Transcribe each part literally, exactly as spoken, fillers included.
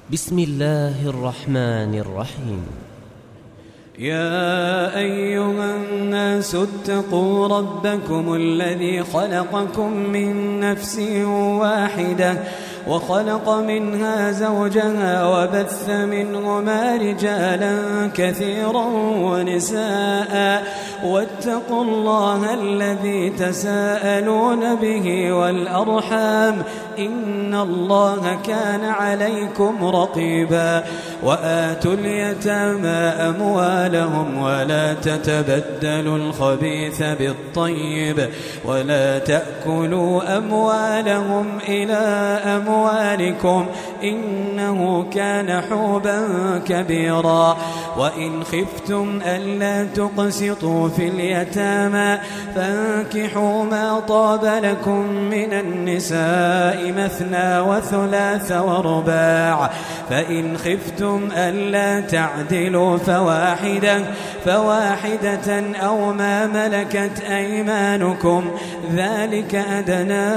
بسم الله الرحمن الرحيم. يا أيها الناس اتقوا ربكم الذي خلقكم من نفس واحدة وخلق منها زوجها وبث منهما رجالا كثيرا ونساء واتقوا الله الذي تساءلون به والأرحام إن الله كان عليكم رقيبا. وآتوا اليتامى أموالهم ولا تتبدلوا الخبيث بالطيب ولا تأكلوا أموالهم إلى أموالكم إنه كان حوبا كبيرا. وإن خفتم ألا تقسطوا في اليتامى فانكحوا ما طاب لكم من النساء مثنى وثلاث ورباع. فإن خفتم ألا تعدلوا فواحدة فواحدة أو ما ملكت أيمانكم ذلك أدنى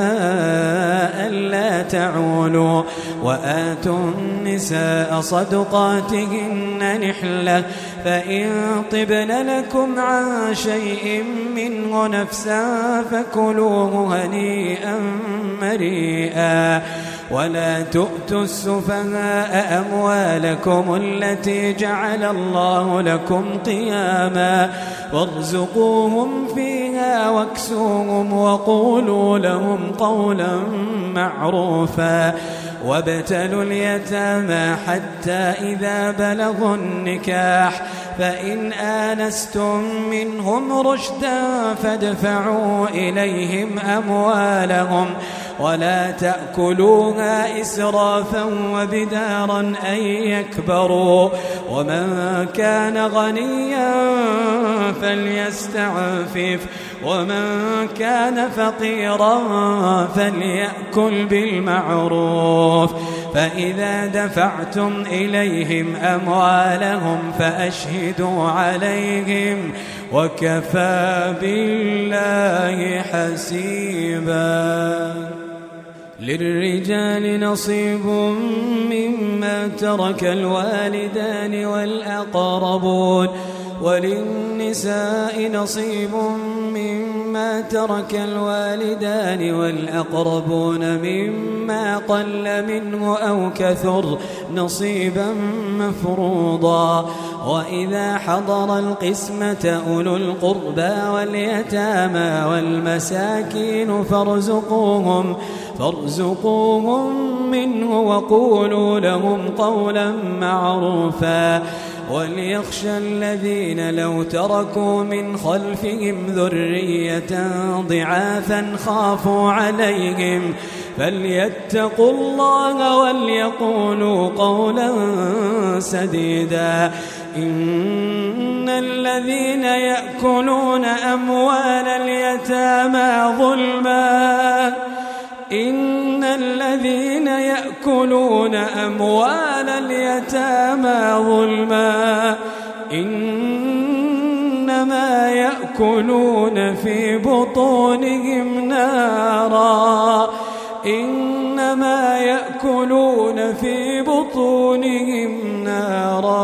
ألا تعولوا. وآتوا النساء صدقاتهن نحلة فإن طبن لكم عن شيء منه نفسا فكلوه هنيئا مريئا. ولا تؤتوا السفهاء أموالكم التي جعل الله لكم قياما وارزقوهم فيها واكسوهم وقولوا لهم قولا معروفا. وابتلوا اليتامى حتى إذا بلغوا النكاح فإن آنستم منهم رشدا فادفعوا إليهم أموالهم ولا تأكلوها إسرافا وبدارا أن يكبروا. ومن كان غنيا فليستعفف ومن كان فقيرا فليأكل بالمعروف. فإذا دفعتم إليهم أموالهم فأشهدوا عليهم وكفى بالله حسيبا. للرجال نصيب مما ترك الوالدان والأقربون وللنساء نصيب مما ترك الوالدان والأقربون مما قل منه أو كثر نصيبا مفروضا. وإذا حضر القسمة أولو القربى واليتامى والمساكين فارزقوهم فارزقوهم منه وقولوا لهم قولا معروفا. وليخشى الذين لو تركوا من خلفهم ذرية ضعافا خافوا عليهم فليتقوا الله وليقولوا قولا سديدا. إن الذين يأكلون أموال اليتامى ظلما إن الذين يأكلون أموال اليتامى ظلما إنما يأكلون في بطونهم نارا إنما يأكلون في بطونهم نارا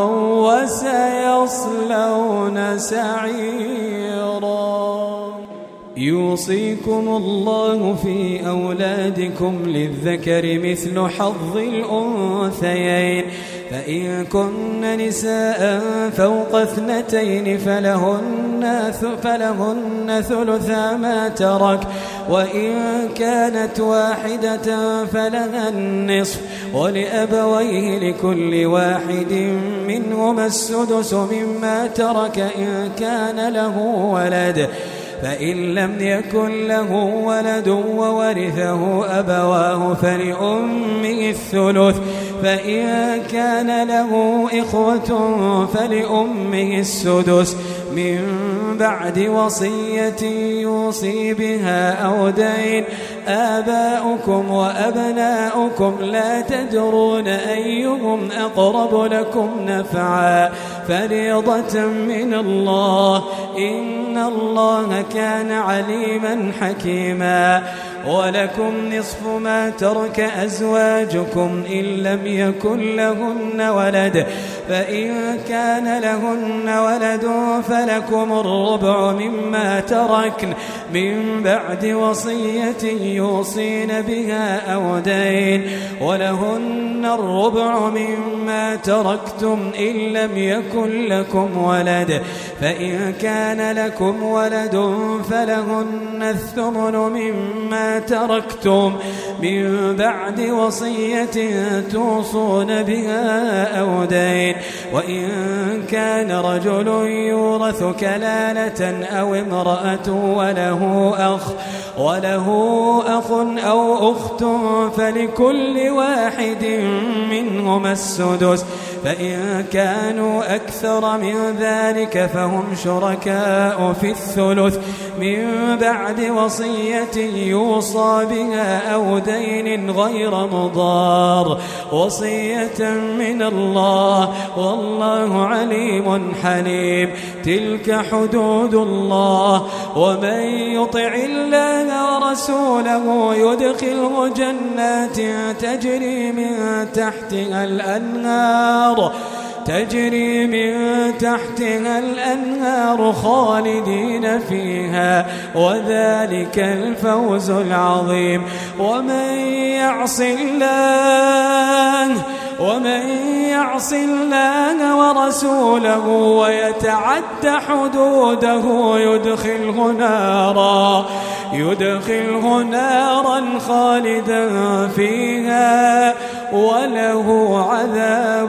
وسيصلون سعيرا. يوصيكم الله في أولادكم للذكر مثل حظ الأنثيين فإن كن نساء فوق اثنتين فلهن, فلهن ثلثا ما ترك وإن كانت واحدة فلها النصف ولأبويه لكل واحد منهما السدس مما ترك إن كان له ولد. فإن لم يكن له ولد وورثه أبواه فلأمه الثلث فإن كان له إخوة فلأمه السدس من بعد وصية يوصي بها أو دين. آباؤكم وأبناؤكم لا تدرون أيهم أقرب لكم نفعا فريضة من الله، إن الله كان عليما حكيما. ولكم نصف ما ترك أزواجكم إن لم يكن لهن ولد، فإن كان لهن ولد فلكم الربع مما تركن من بعد وصية يوصين بها أو دين، ولهن الربع مما تركتم إن لم يكن لكم ولد، فإن كان لكم ولد فلهن الثمن مما تركتم من بعد وصية توصون بها أو دين. وإن كان رجل يورث كلالة أو امرأة وله أخ وله أخ أو أخت فلكل واحد منهما السدس، فإن كانوا أكثر من ذلك فهم شركاء في الثلث من بعد وصية يوصى بها أو دين غير مضار، وصية من الله والله عليم حليم. تلك حدود الله، ومن يطع الله ورسوله يدخله جنات تجري من تحتها الأنهار تجري من تحتها الأنهار خالدين فيها، وذلك الفوز العظيم. ومن يعص الله ومن يعص الله ورسوله ويتعد حدوده يدخله نارا يدخله نارا خالدا فيها وله عذاب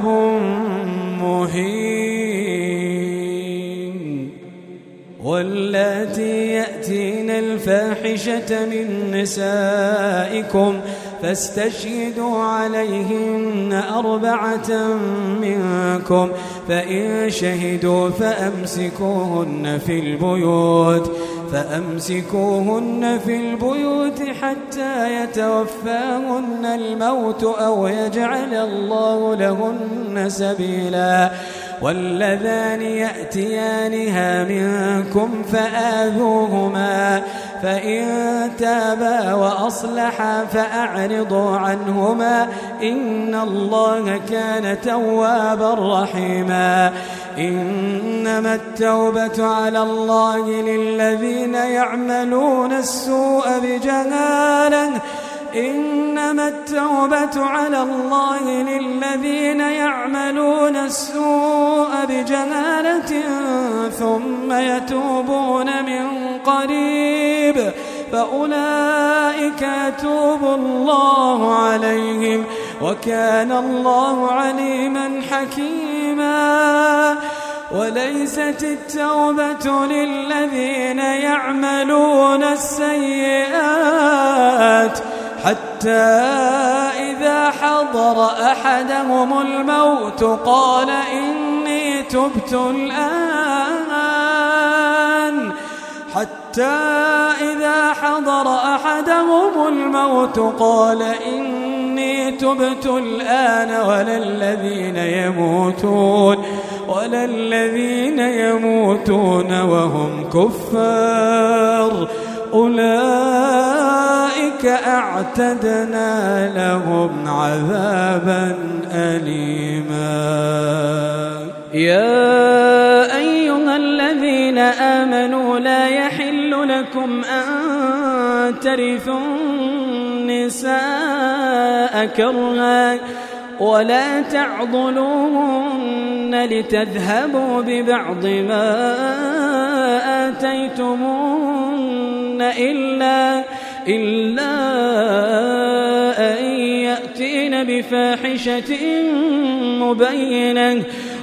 مهين. واللاتي يأتين الفاحشة من نسائكم فاستشهدوا عليهن أربعة منكم، فإن شهدوا فأمسكوهن في البيوت فأمسكوهن في البيوت حتى يتوفاهن الموت أو يجعل الله لهن سبيلا. واللذان يأتيانها منكم فآذوهما، فإن تابا وأصلحا فأعرضوا عنهما، إن الله كان توابا رحيما. إنما التوبة على الله للذين يعملون السوء بجهالة إنما التوبة على الله للذين يعملون السوء بجهالة ثم يتوبون من قريب فأولئك يتوب الله عليهم وكان الله عليما حكيما. وليست التوبة للذين يعملون السيئات حتى إذا حضر أحدهم الموت قال إني تبت الآن حتى إذا حضر أحدهم الموت قال إني تبت الآن ولا الذين يموتون ولا الذين يموتون وهم كفار أولئك أعتدنا لهم عذابا أليما. يا أيها الذين آمنوا لا يحل لكم أن ترثوا النساء كرها ولا تعضلوهن لتذهبوا ببعض ما آتيتموهن إلا, إلا أن يأتين بفاحشة مبينة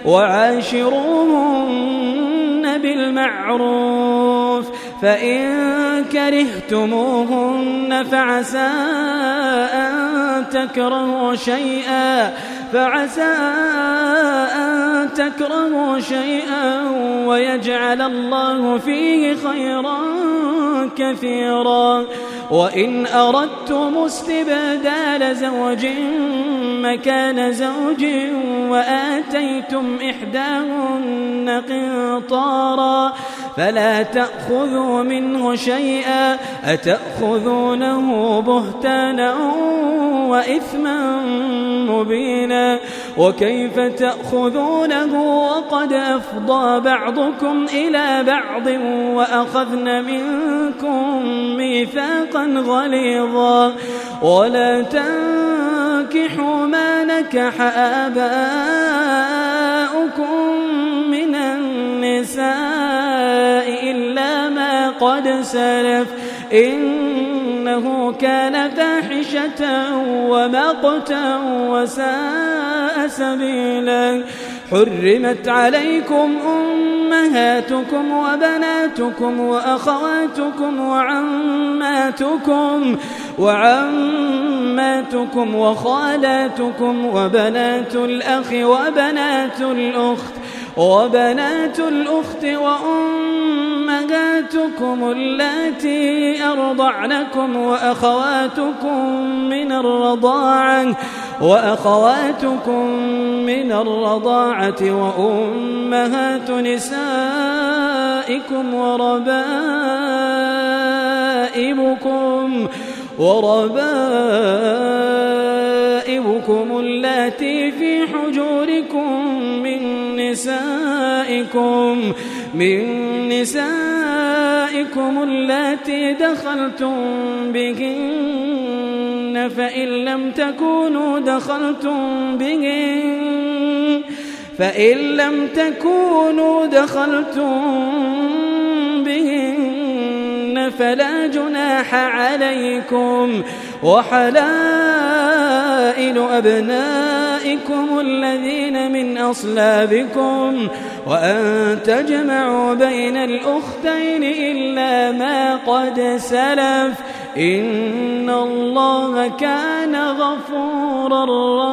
وعاشروهن بالمعروف فإن كرهتموهن فعسى أن تكرهوا شيئا فعسى أن تكرهوا شيئا ويجعل الله فيه خيرا كثيرا وإن أردتم استبدال زوج مكان زوج وآتيتم إحداهن قنطارا فلا تأخذوا منه شيئا أتأخذونه بهتانا وإثما مبينا وكيف تأخذونه وقد أفضى بعضكم إلى بعض وأخذن منكم ميثاقا غليظا ولا تنكحوا ما نكح آباؤكم من النساء إلا ما قد سلف إنه كان فاحشة ومقتا وساء سبيلا حرمت عليكم أمهاتكم وبناتكم وأخواتكم وعماتكم وعماتكم وخالاتكم وبنات الأخ وبنات الأخت وبنات الأخت وأمهاتكم اللاتي أرضعنكم وأخواتكم من الرضاعة وأخواتكم من الرضاعة وأمهات نسائكم وربائبكم وربائبكم اللاتي في حجوركم من نسائكم من نسائكم اللاتي دخلتم بهن فإن لم تكونوا دخلتم بهن فإن لم تكونوا دخلتم بهن فلا جناح عليكم وحلائل أبنائكم الذين من أصلابكم وأن تجمعوا بين الأختين إلا ما قد سلف إن الله كان غفورا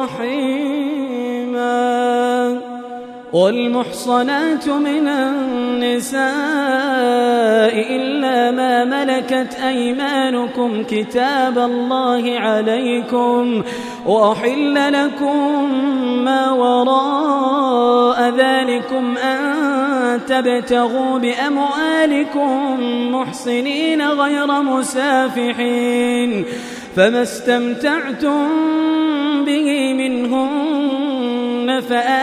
رحيما والمحصنات من النساء إلا ما ملكت أيمانكم كتاب الله عليكم وأحل لكم ما وراء ذلكم أن تبتغوا بأموالكم محصنين غير مسافحين فما استمتعتم به منهن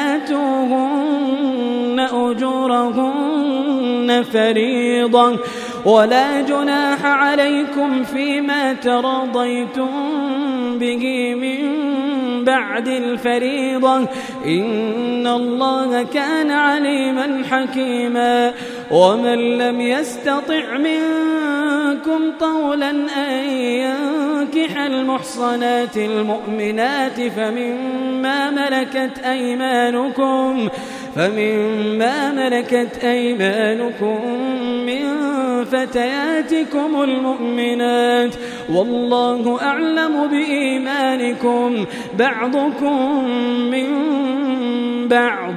فآتوهن أجورهن فريضة ولا جناح عليكم فيما تراضيتم به من بعد الفريضة إن الله كان عليما حكيما ومن لم يستطع منكم طولا أن ينكح المحصنات المؤمنات فمما ملكت أيمانكم فمما ملكت أيمانكم من فتياتكم المؤمنات والله أعلم بإيمانكم بعضكم من بعض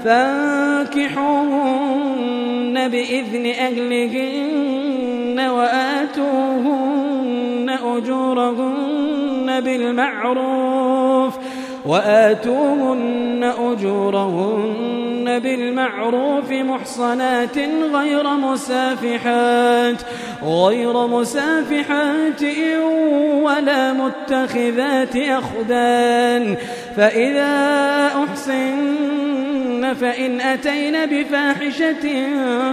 فانكحوهن بإذن أهلهن وآتوهن أجورهن بالمعروف وآتوهن أجورهن بالمعروف محصنات غير مسافحات غير مسافحات ولا متخذات أخدان فإذا أحصن فإن أتين بفاحشة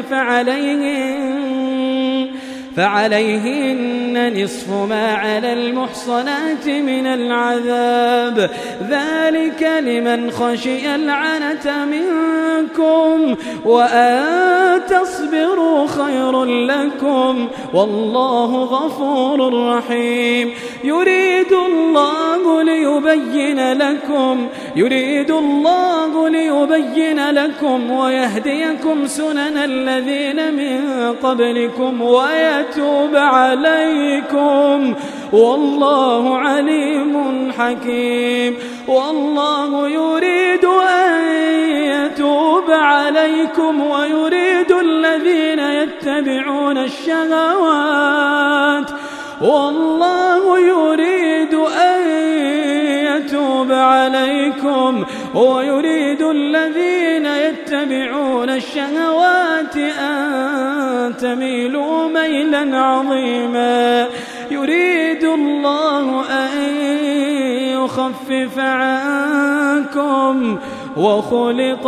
فعليهن فعليهن نصف ما على المحصنات من العذاب ذلك لمن خشي العنة منكم وأن تصبروا خير لكم والله غفور رحيم يريد الله ليبين لكم يريد الله ليبين لكم ويهديكم سنن الذين من قبلكم ويتوب عليكم والله عليم حكيم. والله يريد أن يتوب عليكم ويريد الذين يتبعون الشهوات والله يريد أن يتوب عليكم ويريد الذين يتبعون الشهوات أن تميلوا ميلا عظيما. يريد الله أن يخفف عنكم وخلق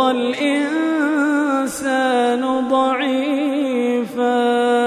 الإنسان ضعيفا.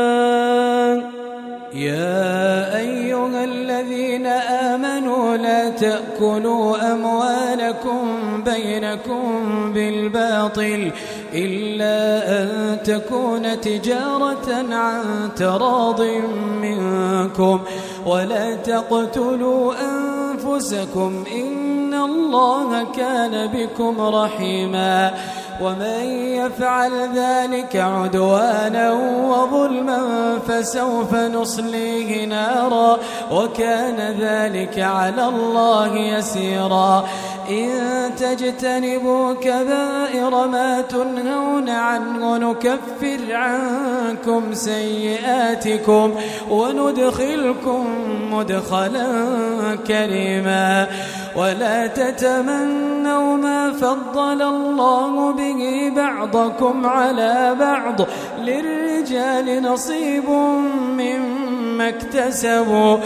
يا أيها الذين آمنوا لا تأكلوا أموالكم بينكم بالباطل إلا أن تكون تجارة عن تراض منكم ولا تقتلوا أنفسكم إن الله كان بكم رحيما. ومن يفعل ذلك عدوانا وظلما فسوف نصليه نارا وكان ذلك على الله يسيرا. إن تجتنبوا كبائر ما تنهون عنه نكفر عنكم سيئاتكم وندخلكم مدخلا كريما. ولا تتمنوا ما فضل الله به بعضكم على بعض للرجال نصيب مما اكتسبوا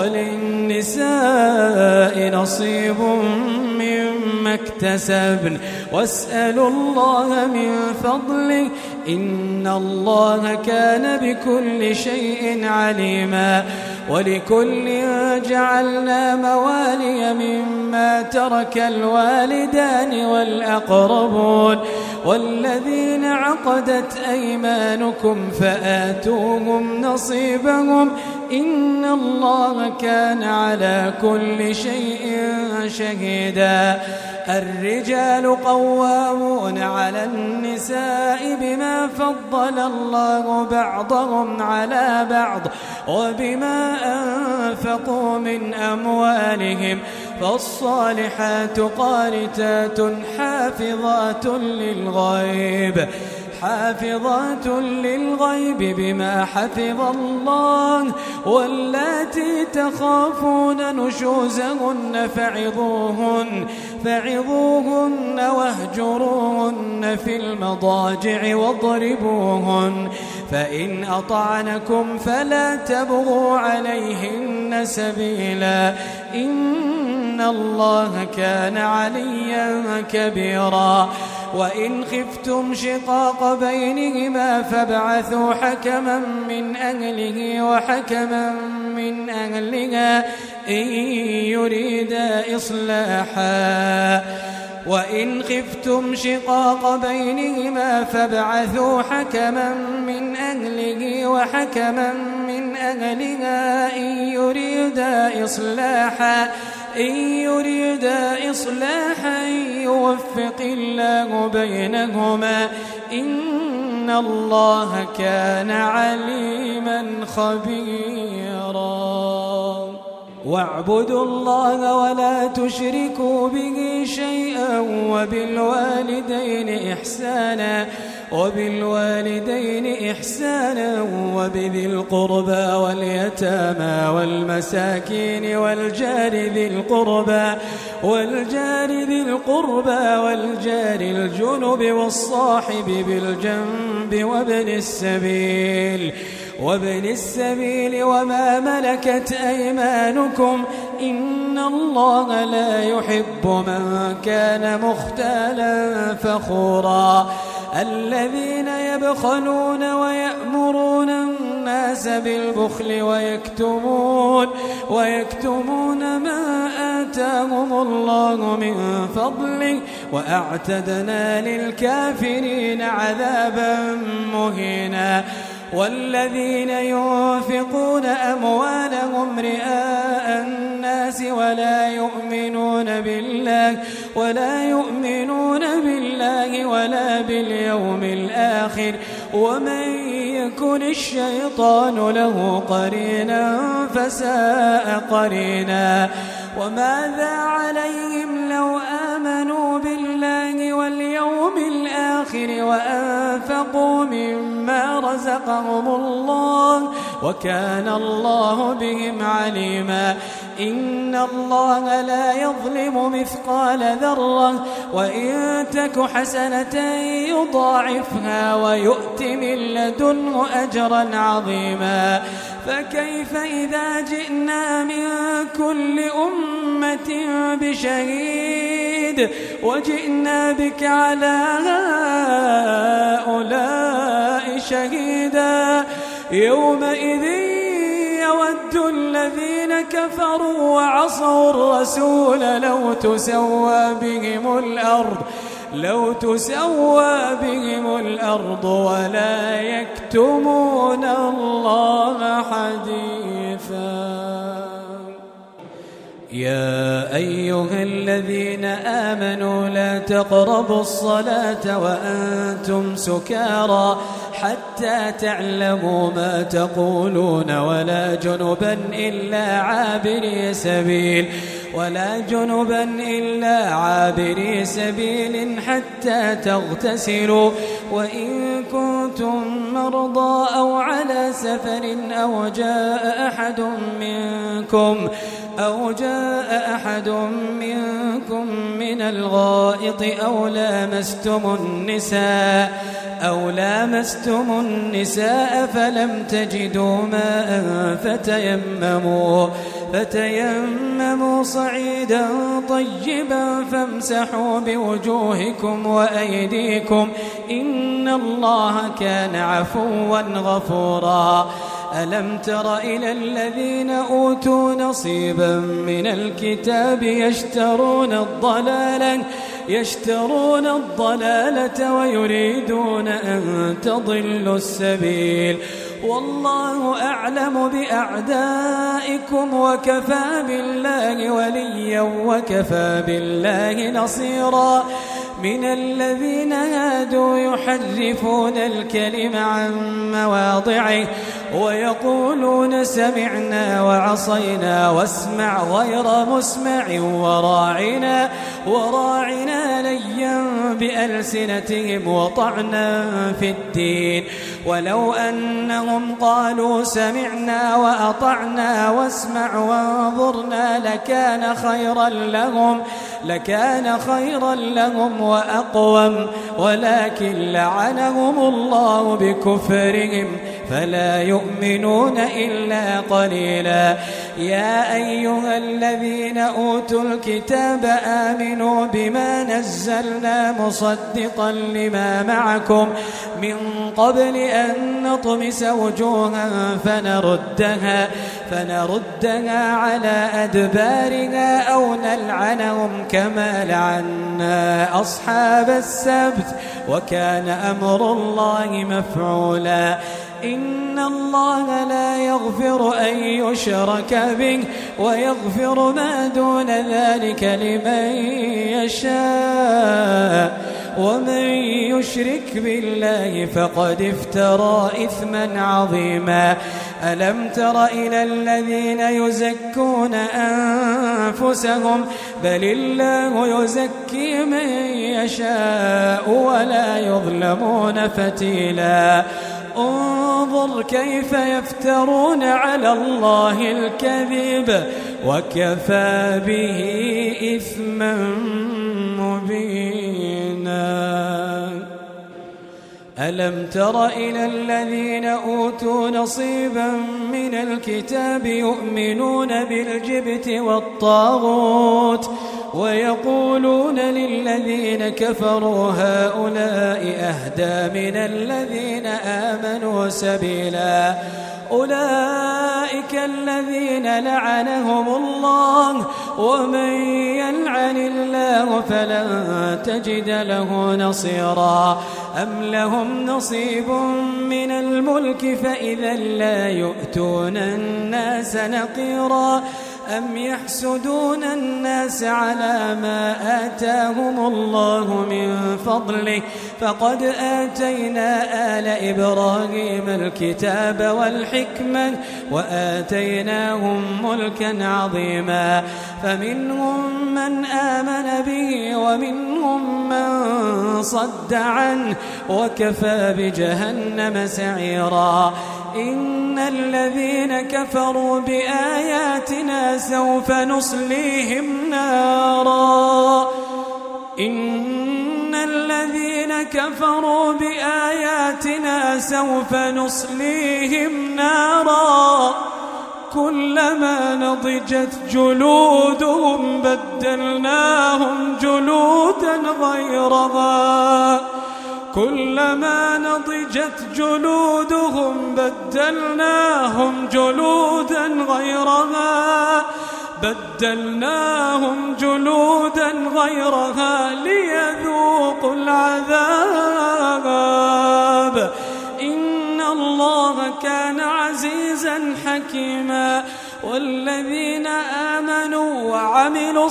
وللنساء نصيب مما اكتسبن واسألوا الله من فضله إن الله كان بكل شيء عليما. ولكل جعلنا موالي مما ترك الوالدان والأقربون والذين عقدت أيمانكم فآتوهم نصيبهم إن الله كان على كل شيء شهيدا. الرجال قوامون على النساء بما فضل الله بعضهم على بعض وبما أنفقوا من أموالهم فالصالحات قانتات حافظات للغيب حافظات للغيب بما حفظ الله واللاتي تخافون نشوزهن فعظوهن فعظوهن واهجروهن في المضاجع واضربوهن فإن أطعنكم فلا تبغوا عليهن سبيلا إن الله كان عليا كبيرا. وإن خفتم شقاق بينهما فابعثوا حكما من أهله وحكما من أهلها إن يريدا إصلاحا وإن خفتم شقاق بينهما فابعثوا حكما من أهله وحكما من أهلها إن يريدا إصلاحا إن يريدا إصلاحا يوفق الله بينهما إن الله كان عليما خبيرا. واعبدوا الله ولا تشركوا به شيئا وبالوالدين إحسانا وبالوالدين إحسانا وبذي القربى واليتامى والمساكين والجار ذي القربى والجار ذي القربى والجار الجنب والصاحب بالجنب وابن السبيل وابن السبيل وما ملكت أيمانكم إن الله لا يحب من كان مختالا فخورا. الذين يبخلون ويأمرون الناس بالبخل ويكتمون ويكتمون ما آتاهم الله من فضله وأعتدنا للكافرين عذابا مهينا. والذين ينفقون أموالهم رئاء الناس ولا يؤمنون بالله ولا يؤمنون بالله ولا باليوم الآخر ومن يكن الشيطان له قرينا فساء قرينا. وماذا عليهم لو آمنوا بالله واليوم الآخر وأنفقوا مما رزقهم الله وكان الله بهم عليما. إن الله لا يظلم مثقال ذرة وإن تك حسنة يضاعفها ويؤت من لدنه أجرا عظيما. فكيف إذا جئنا من كل أمة بشهيد وجئنا بك على هؤلاء شهيدا. يومئذ يود الذين كفروا وعصوا الرسول لو تسوى بهم الأرض لو تسوى بهم الأرض ولا يكتمون الله حديثا. يا أيها الذين آمنوا لا تقربوا الصلاة وأنتم سكارى حتى تعلموا ما تقولون ولا جنبا إلا عابري سبيل ولا جنبا إلا عابري سبيل حتى تغتسلوا وإن كنتم مرضى أو على سفر أو جاء أحد منكم أو جاء أحد منكم من الغائط أو لامستم النساء أو لامستم النساء فلم تجدوا ماء فتيمموا فتيمموا صعيدا طيبا فامسحوا بوجوهكم وأيديكم إن الله كان عفوا غفورا. ألم تر إلى الذين أوتوا نصيبا من الكتاب يشترون الضلالة يشترون الضلالة ويريدون أن تضلوا السبيل والله أعلم بأعدائكم وكفى بالله وليا وكفى بالله نصيرا. من الذين هادوا يحرفون الكلم عن مواضعه ويقولون سمعنا وعصينا واسمع غير مسمع وراعنا وراعنا ليا بألسنتهم وطعنا في الدين ولو أنهم قالوا سمعنا وأطعنا واسمع وانظرنا لكان خيرا لهم لكان خيرا لهم وأقوم ولكن لعنهم الله بكفرهم فلا يؤمنون إلا قليلا. يا أيها الذين أوتوا الكتاب آمنوا بما نزلنا مصدقا لما معكم من قبل أن نطمس وجوها فنردها فنردها على أدبارها أو نلعنهم كما لعنا أصحاب السبت وكان أمر الله مفعولا. إن الله لا يغفر أن يشرك به ويغفر ما دون ذلك لمن يشاء ومن يشرك بالله فقد افترى إثما عظيما. ألم تر إلى الذين يزكون أنفسهم بل الله يزكي من يشاء ولا يظلمون فتيلا. انظر كيف يفترون على الله الكذب وكفى به إثما مبينا. ألم تر إلى الذين أوتوا نصيبا من الكتاب يؤمنون بالجبت والطاغوت ويقولون للذين كفروا هؤلاء أهدى من الذين آمنوا سبيلا. أولئك الذين لعنهم الله ومن يلعن الله فلن تجد له نصيرا. أم لهم نصيب من الملك فإذا لا يؤتون الناس نقيرا. أم يحسدون الناس على ما آتاهم الله من فضله فقد آتينا آل إبراهيم الكتاب والحكمة وآتيناهم ملكا عظيما فمنهم من آمن به ومنهم من صد عنه وكفى بجهنم سعيرا إن الذين كفروا بآياتنا سوف نصليهم نارا إن الذين كفروا بآياتنا سوف نصليهم نارا كلما نضجت جلودهم بدلناهم جلودا غيرها كلما نضجت جلودهم بدلناهم جلودا غيرها بدلناهم جلودا غيرها ليذوقوا العذاب إن الله كان عزيزا حكيما والذين آمنوا وعملوا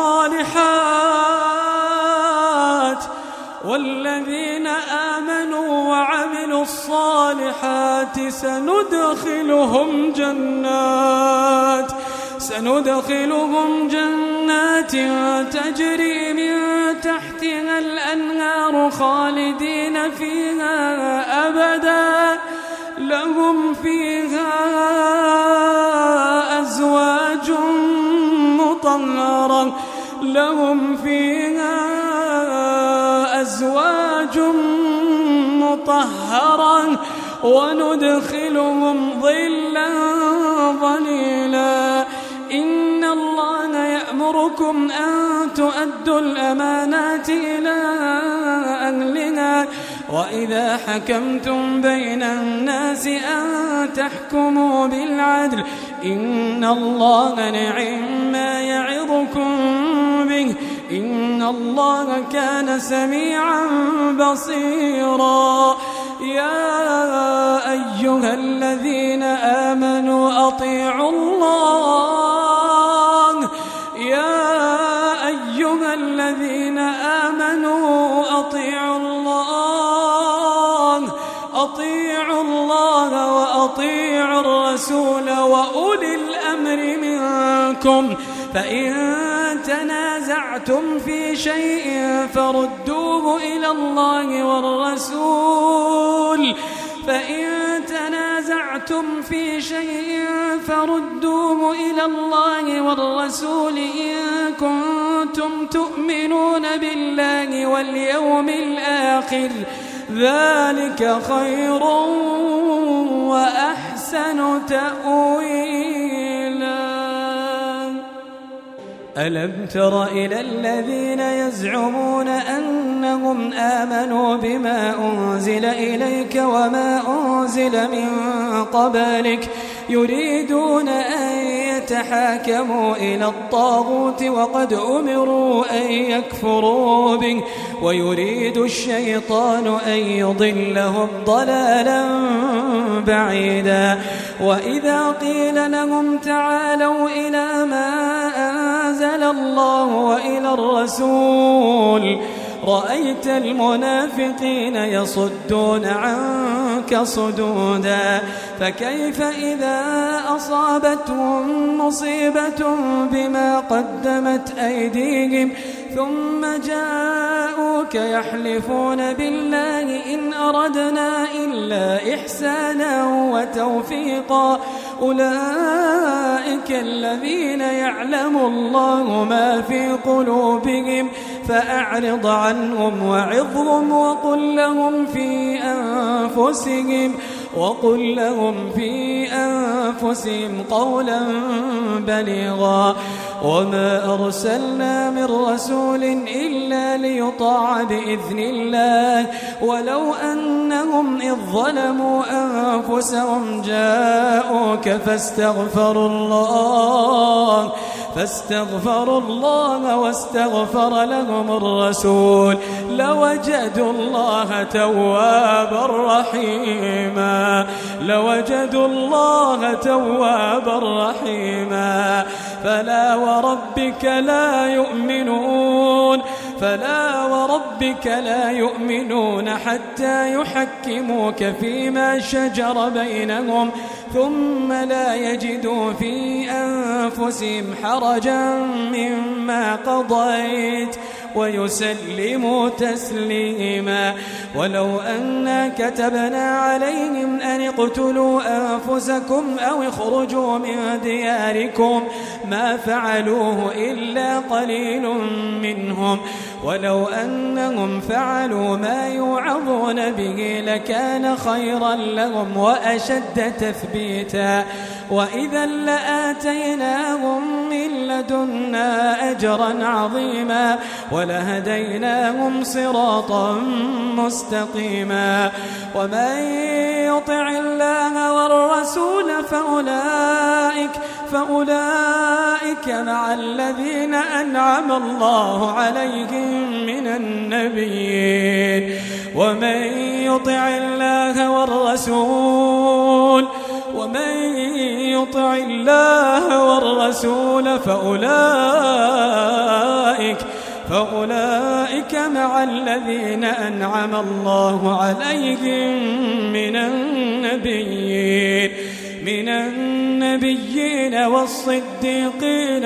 الصالحات والذين آمنوا وعملوا الصالحات سندخلهم جنات سندخلهم جنات تجري من تحتها الأنهار خالدين فيها أبدا لهم فيها أزواج مطهرة لهم فيها أزواج مطهرة وندخلهم ظلا ظليلا إن الله يأمركم أن تؤدوا الأمانات إلى أهلها وإذا حكمتم بين الناس أن تحكموا بالعدل إن الله نعم ما يعظكم به إن الله كان سميعا بصيرا يا أيها الذين آمنوا أطيعوا الله يا أيها الذين آمنوا أطيعوا الله أطيعوا الله وأطيعوا الرسول وأولي الأمر منكم فإن تنازعتم في شيء فردوه إلى الله والرسول فإن تنازعتم في شيء فردوه إلى الله والرسول إن كنتم تؤمنون بالله واليوم الآخر ذلك خير وأحسن تأويلا ألم تر إلى الذين يزعمون أنهم آمنوا بما أنزل إليك وما أنزل من قبلك يريدون أن يتحاكموا إلى الطاغوت وقد أمروا أن يكفروا به ويريد الشيطان أن يضلهم ضلالا بعيدا وإذا قيل لهم تعالوا إلى ما أنزل الله وإلى الرسول رأيت المنافقين يصدون عنك صدودا فكيف إذا أصابتهم مصيبة بما قدمت أيديهم ثم جاءوك يحلفون بالله إن أردنا إلا إحسانا وتوفيقا أولئك الذين يعلم الله ما في قلوبهم فأعرض عنهم وعظهم وقل لهم في أنفسهم وقل لهم في أنفسهم قولا بليغا وما أرسلنا من رسول إلا ليطاع بإذن الله ولو أنهم إذ ظلموا أنفسهم جاءوك فاستغفروا الله فاستغفروا الله واستغفر لهم الرسول لوجدوا الله توابا رحيما لوجدوا الله توابا رحيما فلا وربك لا يؤمنون فلا وربك لا يؤمنون حتى يحكموك فيما شجر بينهم ثم لا يجدوا في أنفسهم حرجا مما قضيت ويسلموا تسليما. ولو أنا كتبنا عليهم أن اقتلوا أنفسكم أو اخرجوا من دياركم ما فعلوه إلا قليل منهم ولو أنهم فعلوا ما يوعظون به لكان خيرا لهم وأشد تثبيتا وإذا لآتيناهم من لدنا أجرا عظيما ولهديناهم صراطا مستقيما. ومن يطع الله والرسول فأولئك فأولئك مع الذين أنعم الله عليهم من النبيين. ومن يطع الله والرسول ومن يطع الله والرسول فأولئك فأولئك مع الذين أنعم الله عليهم من النبيين من النبيين والصديقين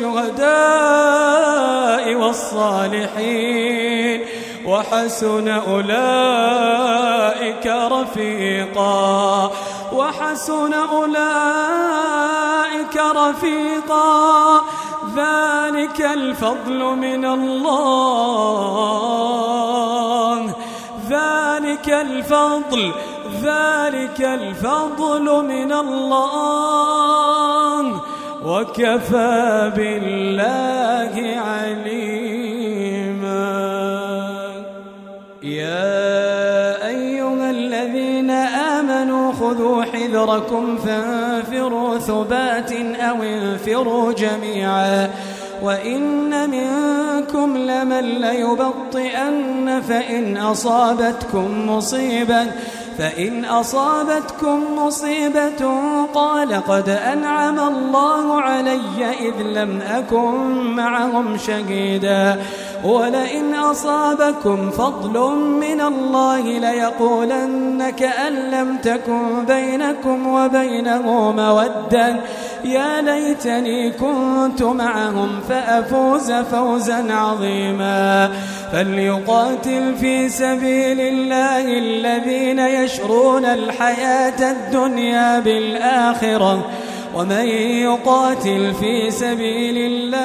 والشهداء والصالحين وحسن أولئك رفيقا وحسن أولئك رفيقا. ذلك الفضل من الله ذلك الفضل ذلك الفضل من الله وكفى بالله عليما. يا أيها الذين آمنوا خذوا حذركم فانفروا ثبات أو انفروا جميعا وإن منكم لمن ليبطئن فإن أصابتكم مصيبة فإن أصابتكم مصيبة قال قد أنعم الله علي إذ لم أكن معهم شهيدا ولئن أصابكم فضل من الله ليقولن كأن لم تكن بينكم وبينه مودة يا ليتني كنت معهم فأفوز فوزا عظيما. فليقاتل في سبيل الله الذين يشرون الحياة الدنيا بالآخرة ومن يقاتل في سبيل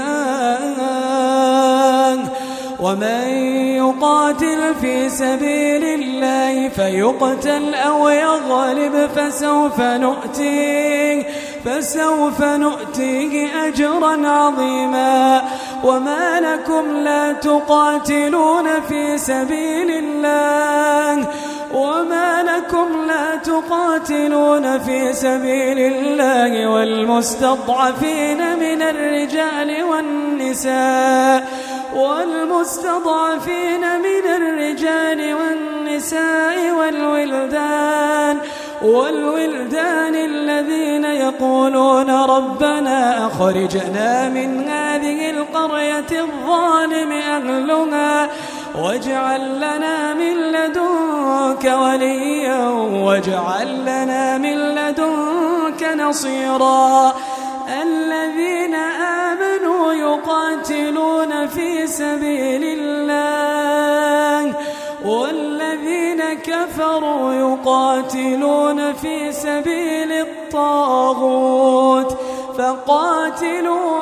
الله ومن يقاتل في سبيل الله فيقتل أو يغلب فسوف نؤتيه فسوف نؤتيه أجرا عظيما. وما لكم لا تقاتلون في سبيل الله وما لكم لا تقاتلون في سبيل الله والمستضعفين من الرجال والنساء والمستضعفين من الرجال والنساء والولدان والولدان الذين يقولون ربنا أخرجنا من هذه القرية الظالم أهلها واجعل لنا من لدنك وليا واجعل لنا من لدنك نصيرا. الذين آمنوا يقاتلون في سبيل الله والذين كفروا يقاتلون في سبيل الطاغوت فقاتلوا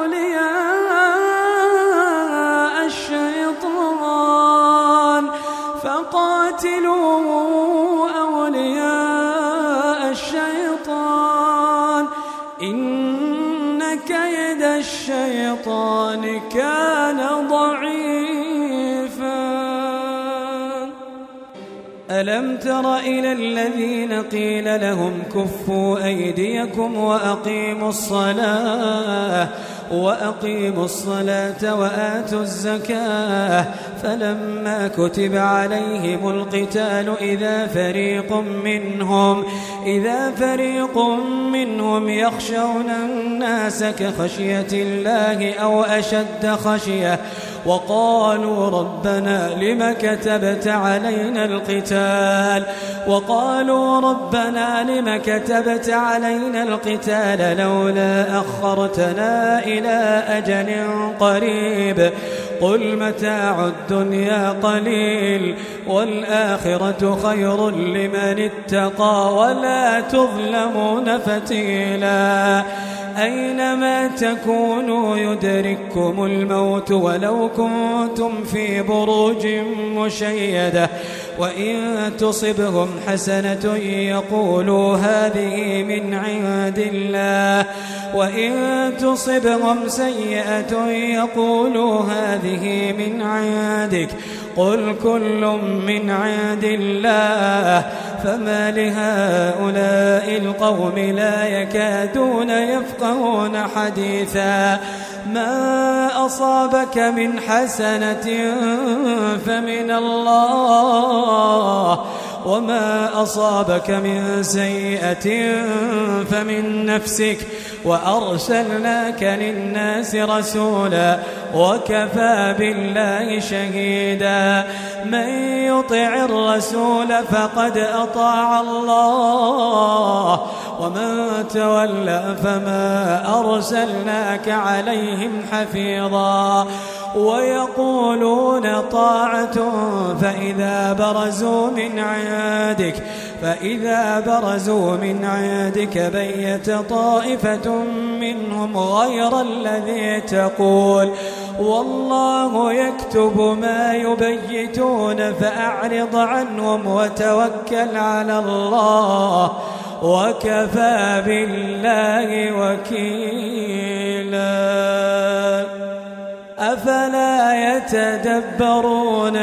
أولياء الشيطان فقاتلوا أولياء الشيطان إن كيد الشيطان كان ضعيفا. ألم تر إلى الذين قيل لهم كفوا أيديكم وأقيموا الصلاة وأقيموا الصلاة وآتوا الزكاة فلما كتب عليهم القتال إذا فريق منهم إذا فريق منهم يخشون الناس كخشية الله أو أشد خشية وقالوا ربنا لم كتبت علينا القتال وقالوا ربنا لم كتبت علينا القتال لولا أخرتنا إلى أجل قريب قل متاع الدنيا قليل والآخرة خير لمن اتقى ولا تظلمون فتيلا أينما تكونوا يدرككم الموت ولو كنتم في بروج مشيدة وإن تصبهم حسنة يقولوا هذه من عند الله وإن تصبهم سيئة يقولوا هذه من عندك قل كل من عند الله فما لهؤلاء القوم لا يكادون يفقهون حديثا ما أصابك من حسنة فمن الله وما أصابك من سيئة فمن نفسك وأرسلناك للناس رسولا وكفى بالله شهيدا من يطع الرسول فقد أطاع الله ومن تولى فما أرسلناك عليهم حفيظا ويقولون طاعة فإذا برزوا من عندك فإذا برزوا من عندك بيت طائفة منهم غير الذي تقول والله يكتب ما يبيتون فأعرض عنهم وتوكل على الله وكفى بالله وكيلا أفلا يتدبرون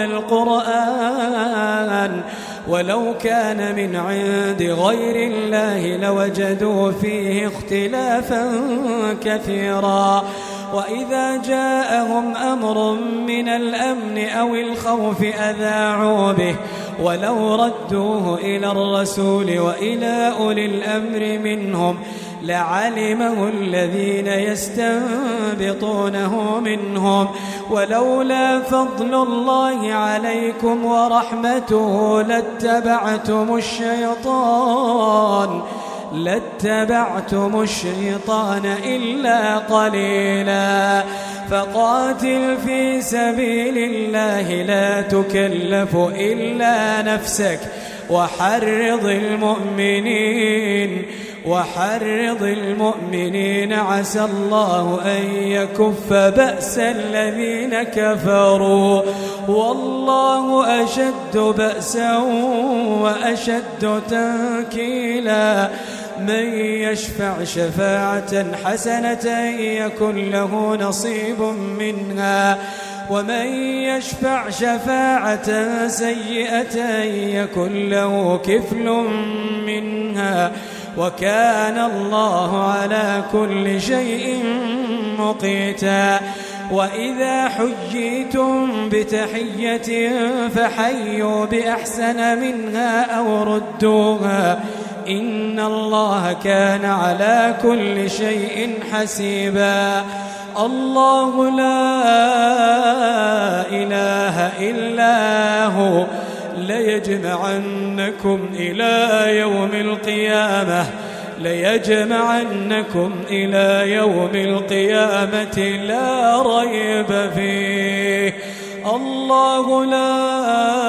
القرآن ولو كان من عند غير الله لوجدوا فيه اختلافا كثيرا وإذا جاءهم أمر من الأمن أو الخوف أذاعوا به ولو ردوه إلى الرسول وإلى أولي الأمر منهم لعلمه الذين يستنبطونه منهم ولولا فضل الله عليكم ورحمته لاتبعتم الشيطان لاتبعتم الشيطان إلا قليلا فقاتل في سبيل الله لا تكلف إلا نفسك وحرض المؤمنين وحرض المؤمنين عسى الله أن يكف بأس الذين كفروا والله أشد بأسا وأشد تنكيلا من يشفع شفاعة حسنة يكن له نصيب منها ومن يشفع شفاعة سيئة يكن له كفل منها وكان الله على كل شيء مقيتا وإذا حييتم بتحية فحيوا بأحسن منها أو ردوها إن الله كان على كل شيء حسيبا الله لا إله إلا هو ليجمعنكم إلى يوم القيامة ليجمعنكم إلى يوم القيامة لا ريب فيه الله لا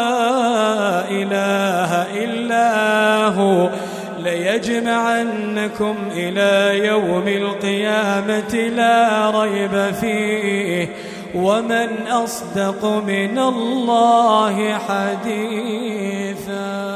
إله إلا هو ليجمعنكم إلى يوم القيامة لا ريب فيه ومن أصدق من الله حديثا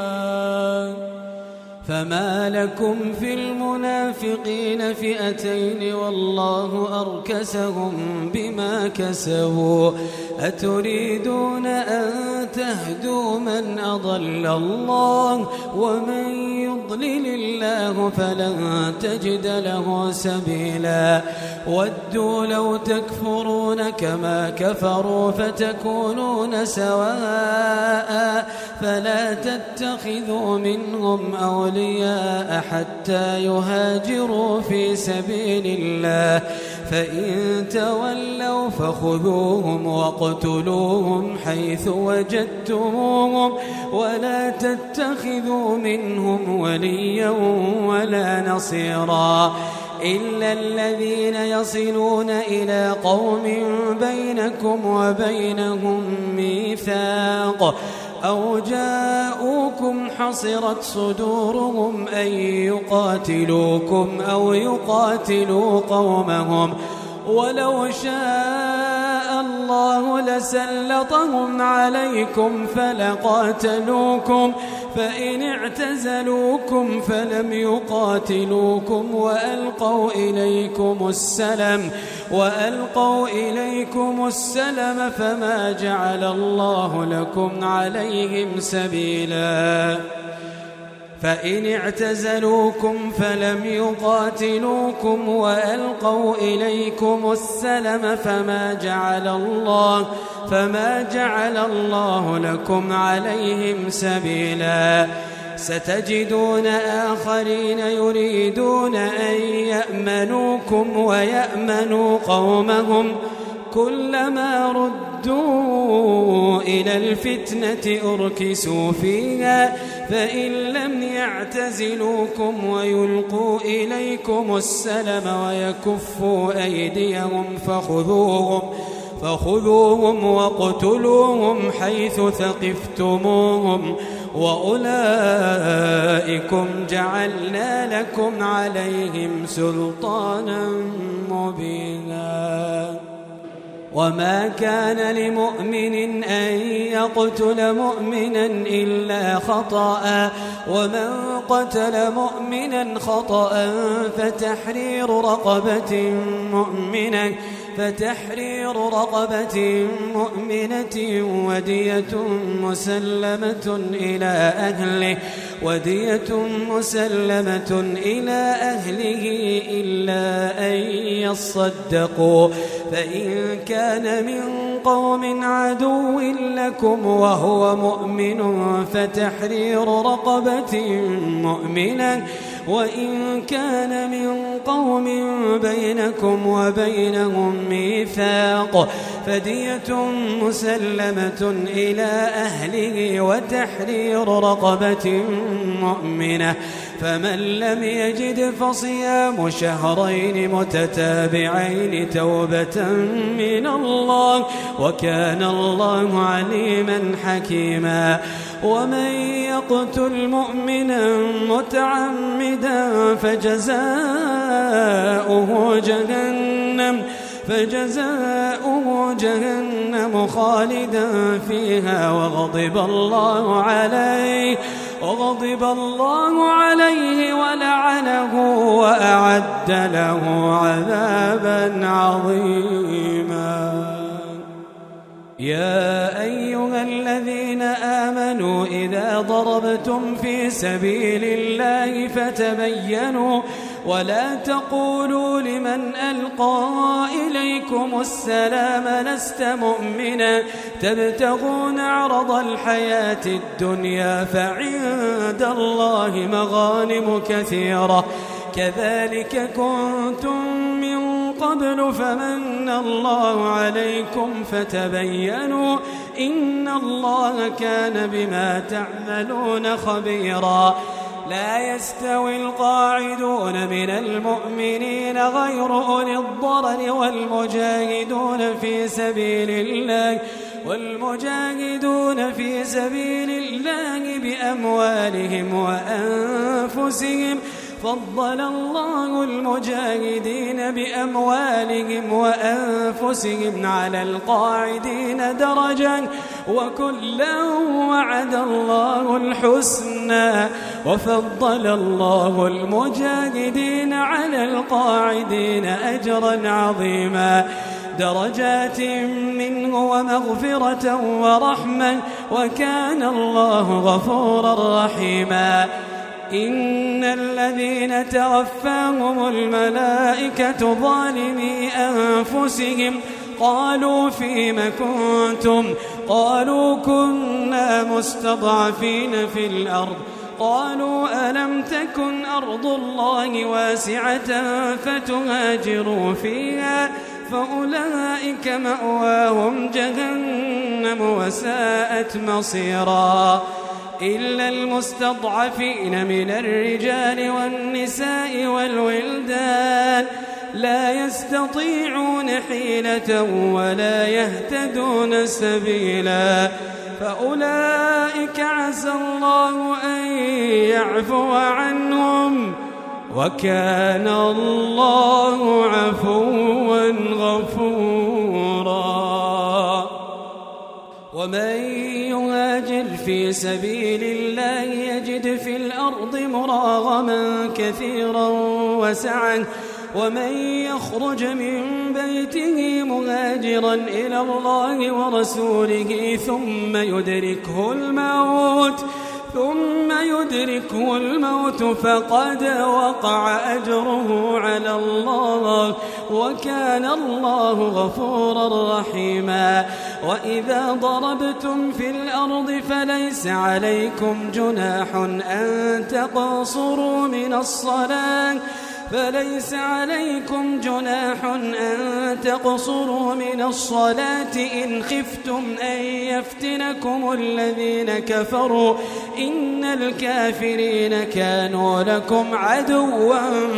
فما لكم في المنافقين فئتين والله أركسهم بما كسبوا أتريدون أن تهدوا من أضل الله ومن يضلل الله فلن تجد له سبيلا ودوا لو تكفرون كما كفروا فتكونون سواء فلا تتخذوا منهم أولياء حتى يهاجروا في سبيل الله فإن تولوا فخذوهم واقتلوهم حيث وجدتموهم ولا تتخذوا منهم وليا ولا نصيرا إلا الذين يصلون إلى قوم بينكم وبينهم ميثاق أو جاءوكم حصرت صدورهم أن يقاتلوكم أو يقاتلوا قومهم ولو شاء الله لسلطهم عليكم فلقاتلوكم فإن اعتزلوكم فلم يقاتلوكم وألقوا إليكم السلم وألقوا إليكم السلم فما جعل الله لكم عليهم سبيلا فإن اعتزلوكم فلم يقاتلوكم وألقوا إليكم السلم فما جعل الله فما جعل الله لكم عليهم سبيلا ستجدون آخرين يريدون أن يأمنوكم ويأمنوا قومهم كلما ردوا إلى الفتنة أركسوا فيها فإن لم يعتزلوكم ويلقوا إليكم السلم ويكفوا أيديهم فخذوهم فخذوهم واقتلوهم حيث ثقفتموهم وأولئكم جعلنا لكم عليهم سلطانا مبينا وما كان لمؤمن أن يقتل مؤمنا إلا خطأ ومن قتل مؤمنا خطأ فتحرير رقبة مؤمنة فتحرير رقبة مؤمنة ودية مسلمة إلى أهله ودية مسلمة إلى أهله إلا أن يصدقوا فإن كان من قوم عدو لكم وهو مؤمن فتحرير رقبة مؤمنة وإن كان من قوم بينكم وبينهم ميثاق فدية مسلمة إلى أهله وتحرير رقبة مؤمنة فمن لم يجد فصيام شهرين متتابعين توبة من الله وكان الله عليما حكيما ومن يقتل مؤمنا متعمدا فجزاؤه جهنم فجزاؤه جهنم خالدا فيها وغضب الله عليه وغضب الله عليه ولعنه وأعد له عذابا عظيما يا أيها الذين آمنوا إذا ضربتم في سبيل الله فتبينوا ولا تقولوا لمن ألقى إليكم السلام لست مؤمنا تبتغون عرض الحياة الدنيا فعند الله مغانم كثيرة كذلك كنتم من قبل فمن الله عليكم فتبينوا إن الله كان بما تعملون خبيرا لا يستوي القاعدون من المؤمنين غير أولي الضرر والمجاهدون في سبيل الله والمجاهدون في سبيل الله بأموالهم وأنفسهم فضل الله المجاهدين بأموالهم وأنفسهم على القاعدين درجا وكلا وعد الله الحسنى وفضل الله المجاهدين على القاعدين أجرا عظيما درجات منه ومغفرة ورحمة وكان الله غفورا رحيما إن الذين توفاهم الملائكة ظالمي أنفسهم قالوا فيم كنتم قالوا كنا مستضعفين في الأرض قالوا ألم تكن أرض الله واسعة فتهاجروا فيها فأولئك مأواهم جهنم وساءت مصيرا إلا المستضعفين من الرجال والنساء والولدان لا يستطيعون حيلة ولا يهتدون سبيلا فأولئك عسى الله أن يعفو عنهم وكان الله عفوا غفورا. ومن يهاجر في سبيل الله يجد في الأرض مراغما كثيرا وسعا ومن يخرج من بيته مهاجرا إلى الله ورسوله ثم يدركه الموت ثم يدركه الموت فقد وقع أجره على الله وكان الله غفورا رحيما. وإذا ضربتم في الأرض فليس عليكم جناح أن تقصروا من الصلاة فليس عليكم جناح أن تقصروا من الصلاة إن خفتم أن يفتنكم الذين كفروا إن الكافرين كانوا لكم عدوا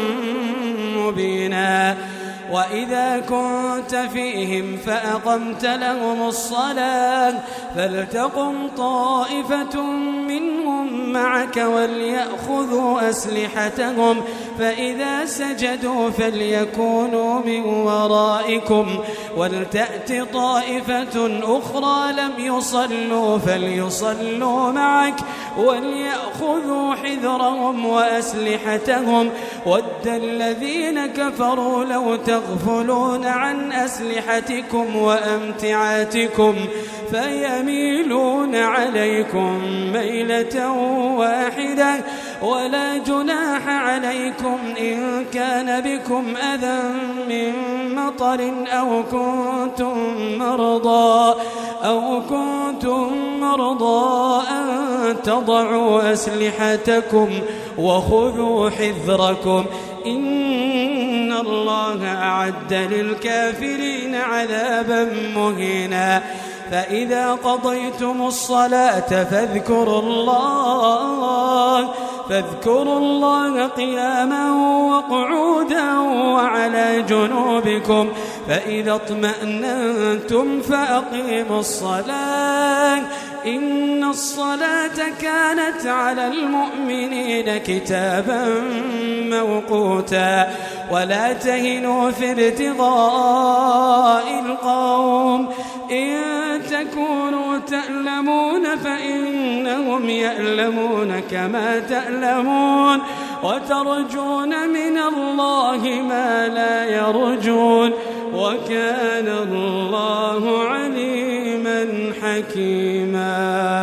مبينا. وإذا كنت فيهم فأقمت لهم الصلاة فلتقم طائفة منهم معك وليأخذوا أسلحتهم فإذا سجدوا فليكونوا من ورائكم ولتأت طائفة أخرى لم يصلوا فليصلوا معك وليأخذوا حذرهم وأسلحتهم ود الذين كفروا لو تغفلون عن أسلحتكم وأمتعاتكم فيميلون عليكم ميلة واحدة ولا جناح عليكم إن كان بكم أذى من مطر أو كنتم مرضى أو كنتم مرضى أن تضعوا أسلحتكم وخذوا حذركم إن الله أعد للكافرين عذابا مهينا. فإذا قضيتم الصلاة فاذكروا الله فاذكروا الله قياما وقعودا وعلى جنوبكم فإذا اطمأننتم فأقيموا الصلاة إن الصلاة كانت على المؤمنين كتابا موقوتا. ولا تهنوا في ابتغاء القوم إن تكونوا تألمون فإنهم يألمون كما تألمون وترجون من الله ما لا يرجون وكان الله عليما حكيما.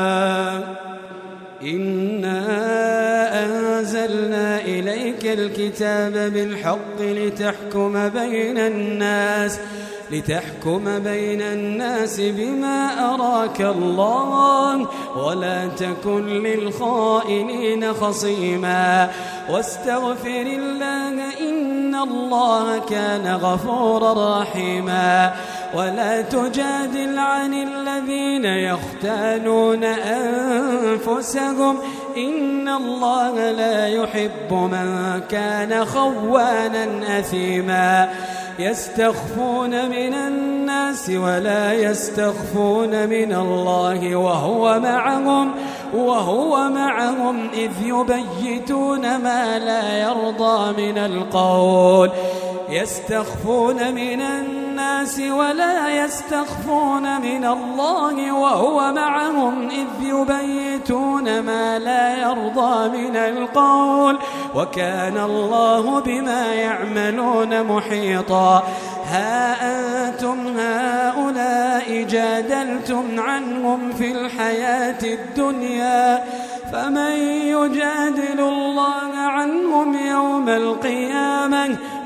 إنا أنزلنا إليك الكتاب بالحق لتحكم بين الناس لتحكم بين الناس بما أراك الله ولا تكن للخائنين خصيما واستغفر الله إن الله كان غفورا رحيما. ولا تجادل عن الذين يختانون أنفسهم إن الله لا يحب من كان خوانا أثيما. يستخفون من الناس ولا يستخفون من الله وهو معهم وهو معهم إذ يبيتون ما لا يرضى من القول. يستخفون من الناس ولا يستخفون من الله وهو معهم إذ يبيتون ما لا يرضى من القول وكان الله بما يعملون محيطا. ها أنتم هؤلاء جادلتم عنهم في الحياة الدنيا فمن يجادل الله عنهم يوم القيامة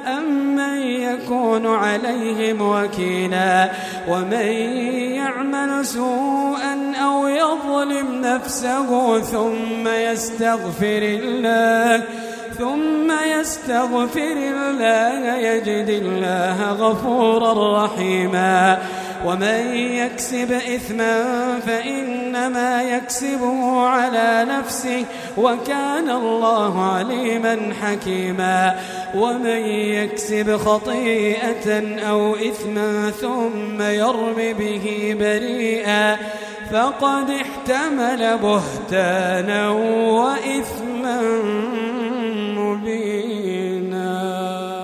أمن يكون عليهم وكيلا ومن يعمل سوءا أو يظلم نفسه ثم يستغفر الله ثم يستغفر الله يجد الله غفورا رحيما ومن يكسب إثما فإنما يكسبه على نفسه وكان الله عليما حكيما ومن يكسب خطيئة أو إثما ثم يرم به بريئا فقد احتمل بهتانا وإثما مبينا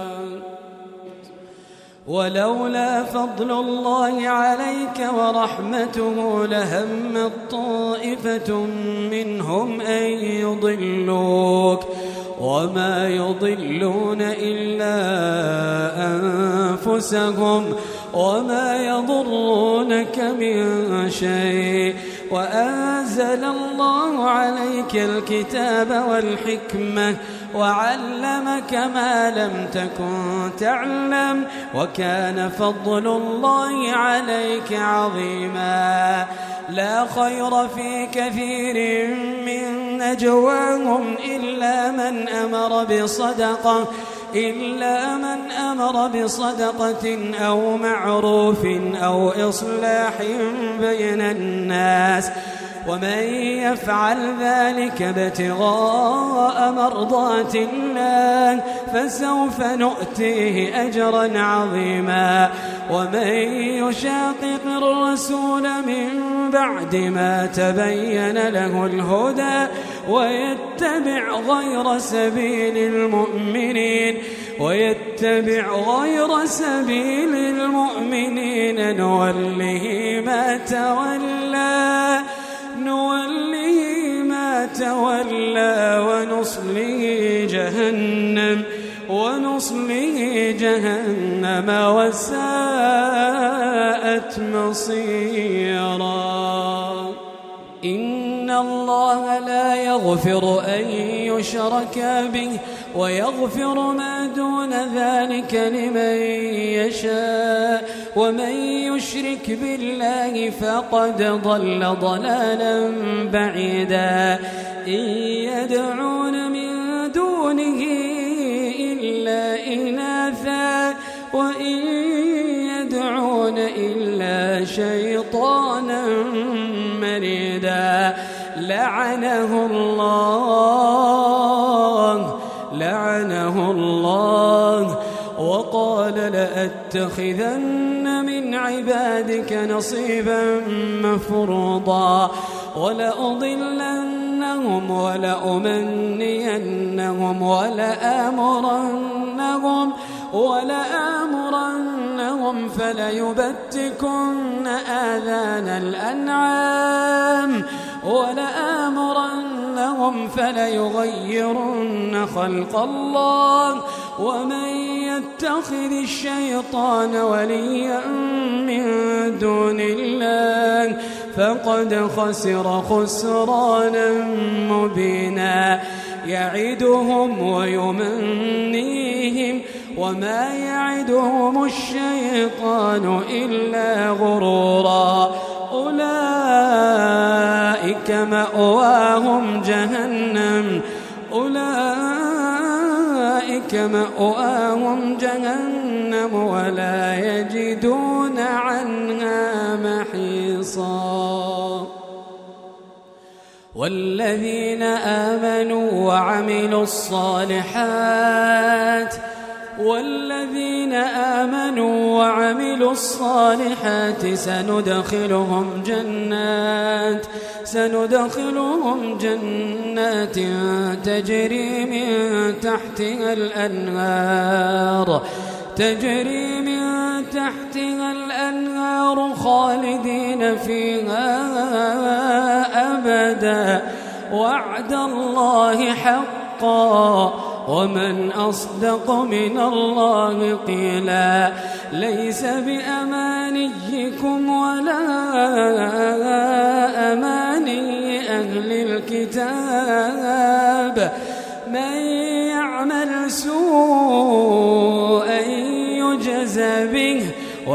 ولولا فضل الله عليك ورحمته لهمت طائفة منهم أن يضلوك وما يضلون إلا أنفسهم وما يضرونك من شيء وأنزل الله عليك الكتاب والحكمة وعلمك ما لم تكن تعلم وكان فضل الله عليك عظيما لا خير في كثير من نجواهم إلا من أمر بصدقة إلا من أمر بصدقة أو معروف أو إصلاح بين الناس ومن يفعل ذلك ابتغاء مرضات الله فسوف نؤتيه أجرا عظيما ومن يشاقق الرسول من بعد ما تبين له الهدى ويتبع غير سبيل المؤمنين ويتبع غير سبيل المؤمنين نوله ما تولى نوله ما تولى ونصله جهنم ونصله جهنم وساءت مصيرا إن الله لا يغفر أن يشرك به ويغفر ما دون ذلك لمن يشاء ومن يشرك بالله فقد ضل ضلالا بعيدا إن يدعون من دونه إلا إناثا وإن يدعون إلا شيطانا مريدا لعنه الله لعنه الله وقال لأتخذن من عبادك نصيبا مفروضا ولأضلنهم ولأمنينهم ولآمرنهم ولآمرنهم فليبتكن آذان الأنعام ولآمرنهم فليغيرن خلق الله ومن يتخذ الشيطان وليا من دون الله فقد خسر خسرانا مبينا يعدهم ويمنيهم وما يعدهم الشيطان إلا غرورا أولئك مأواهم جهنم أولئك مأواهم جهنم ولا يجدون عنها محيصا والذين آمنوا وعملوا الصالحات والذين آمنوا وعملوا الصالحات سندخلهم جنات سندخلهم جنات تجري من تحتها الأنهار تجري من تحتها الأنهار خالدين فيها أبدا وعد الله حقا ومن أصدق من الله قيلا ليس بأمانيكم ولا أماني أهل الكتاب من يعمل سوءا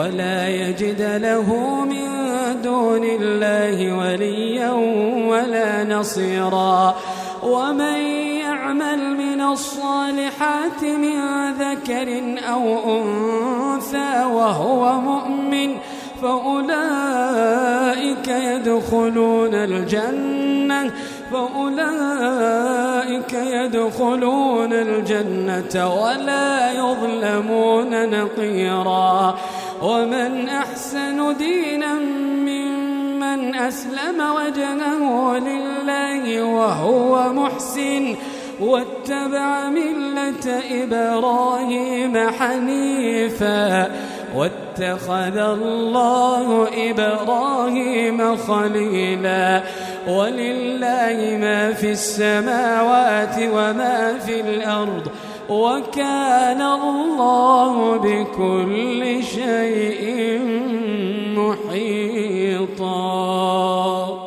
ولا يجد له من دون الله وليا ولا نصيرا. ومن يعمل من الصالحات من ذكر أو أنثى وهو مؤمن فأولئك يدخلون الجنة فأولئك يدخلون الجنة ولا يظلمون نقيرا. ومن أحسن دينا ممن أسلم وجهه لله وهو محسن واتبع ملة إبراهيم حنيفا واتخذ الله إبراهيم خليلا. ولله ما في السماوات وما في الأرض وكان الله بكل شيء محيطا.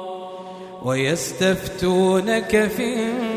ويستفتونك في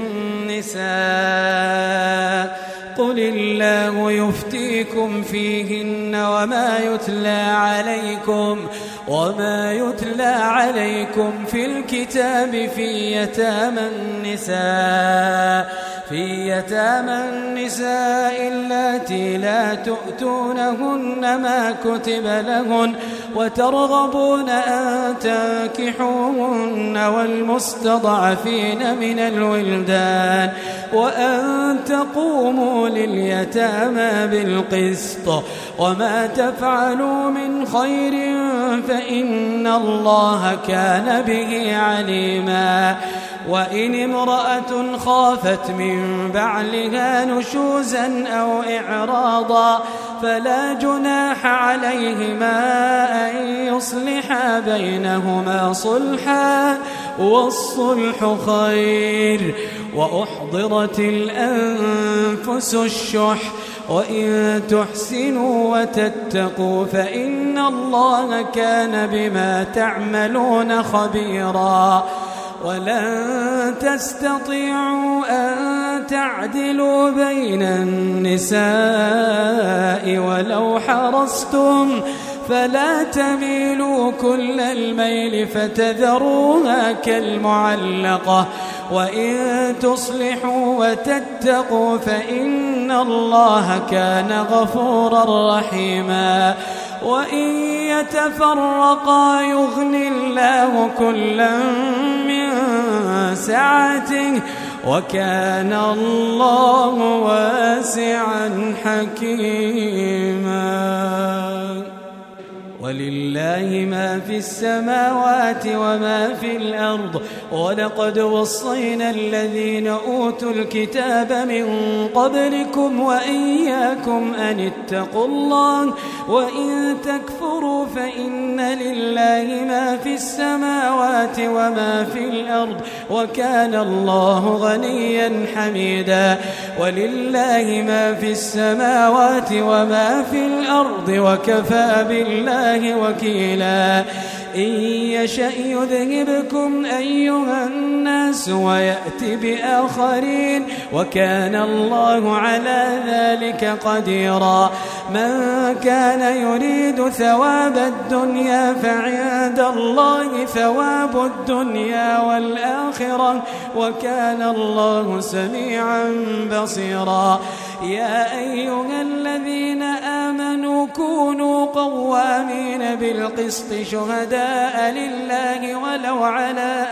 النساء قل الله يفتيكم فيهن وما يتلى عليكم وما يتلى عليكم في الكتاب في يتامى النساء في يتامى النساء اللاتي لا تؤتونهن ما كتب لهن وترغبون أن تنكحوهن والمستضعفين من الولدان وأن تقوموا لليتامى بالقسط وما تفعلوا من خير فإن الله كان به عليما. وإن امرأة خافت من بعلها نشوزا أو إعراضا فلا جناح عليهما أن يصلحا بينهما صلحا والصلح خير. وأحضرت الأنفس الشح وإن تحسنوا وتتقوا فإن الله كان بما تعملون خبيرا. ولن تستطيعوا أن تعدلوا بين النساء ولو حرصتم فلا تميلوا كل الميل فتذروها كالمعلقة. وإن تصلحوا وتتقوا فإن الله كان غفورا رحيما. وإن يتفرقا يغني الله كلا من سعته وكان الله واسعا حكيما. ولله ما في السماوات وما في الأرض ولقد وصينا الذين أوتوا الكتاب من قبلكم وإياكم أن اتقوا الله وإن تكفروا فإن لله ما في السماوات وما في الأرض وكان الله غنيا حميدا. ولله ما في السماوات وما في الأرض وكفى بالله وكيلا. إن يشأ يذهبكم أيها الناس ويأتي بآخرين وكان الله على ذلك قديرا. من كان يريد ثواب الدنيا فعند الله ثواب الدنيا والآخرة وكان الله سميعا بصيرا. يا أيها الذين آمنوا كونوا قوامين بالقسط شهداء لله ولو على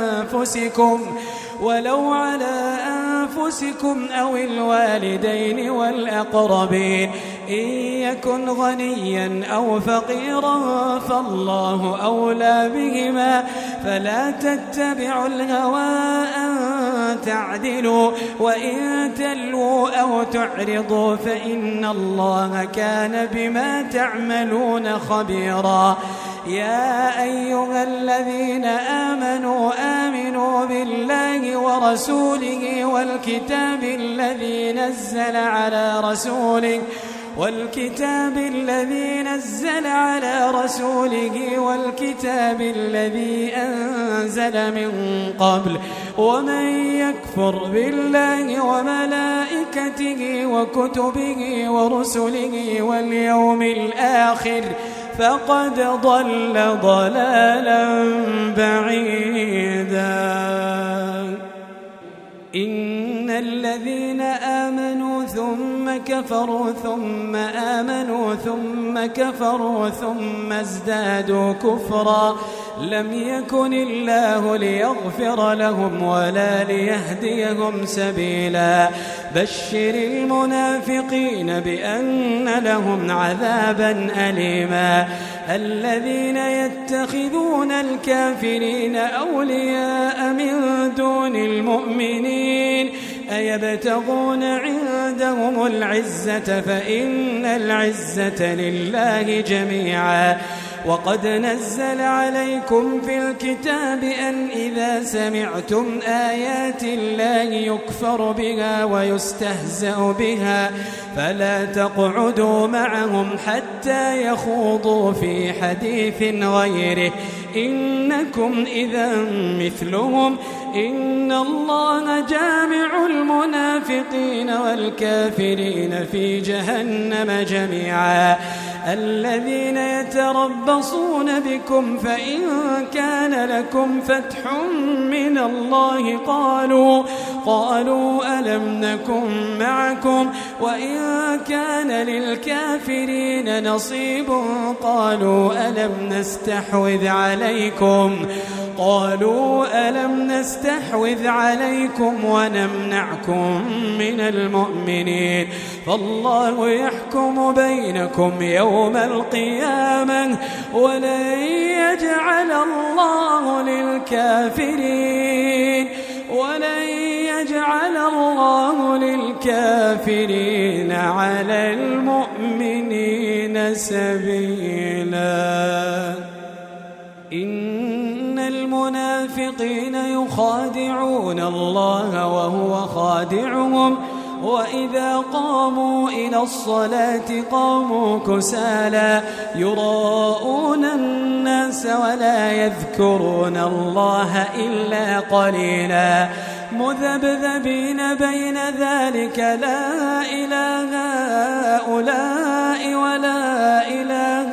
أنفسكم ولو على أنفسكم أو الوالدين والأقربين إن يكن غنيا أو فقيرا فالله أولى بهما فلا تتبعوا الهوى أن تعدلوا وإن تلووا أو تعرضوا فإن الله كان بما تعملون خبيرا. يا أيها الذين آمنوا آمنوا بالله ورسوله والكتاب الذي نزل على رسوله والكتاب الذي نزل على رسوله والكتاب الذي أنزل من قبل ومن يكفر بالله وملائكته وكتبه ورسله واليوم الآخر فقد ضل ضلالا بعيدا. إن الذين آمنوا ثم كفروا ثم آمنوا ثم كفروا ثم ازدادوا كفرا لم يكن الله ليغفر لهم ولا ليهديهم سبيلا. بشر المنافقين بأن لهم عذابا أليما. الذين يتخذون الكافرين أولياء من دون المؤمنين أيبتغون عندهم العزة فإن العزة لله جميعا. وقد نزل عليكم في الكتاب أن إذا سمعتم آيات الله يكفر بها ويستهزأ بها فلا تقعدوا معهم حتى يخوضوا في حديث غيره إنكم إذا مثلهم إن الله جامع المنافقين والكافرين في جهنم جميعا. الذين يتربصون بكم فإن كان لكم فتح من الله قالوا قالوا ألم نكن معكم وإن كان للكافرين نصيب قالوا ألم نستحوذ عليكم قالوا ألم نستحوذ عليكم ونمنعكم من المؤمنين فالله يحكم بينكم يوم القيامة ولن يجعل الله للكافرين ولن يجعل الله للكافرين على المؤمنين سبيلا. إن المنافقين يخادعون الله وهو خادعهم وإذا قاموا إلى الصلاة قاموا كسالى يراءون الناس ولا يذكرون الله إلا قليلا مذبذبين بين ذلك لا إله هؤلاء ولا إله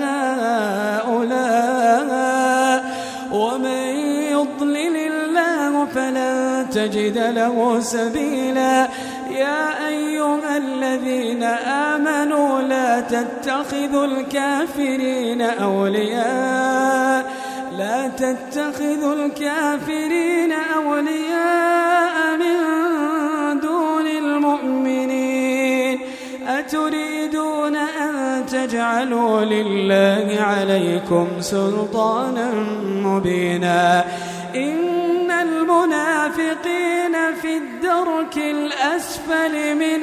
هؤلاء ومن يضلل الله فلن تجد له سبيلا. يا أيها الذين آمنوا لا تتخذوا الكافرين أولياء لا تتخذوا الكافرين أولياء من دون المؤمنين أتريدون أن تجعلوا لله عليكم سلطانا مبينا. إن المنافقين في الدرك الأسفل من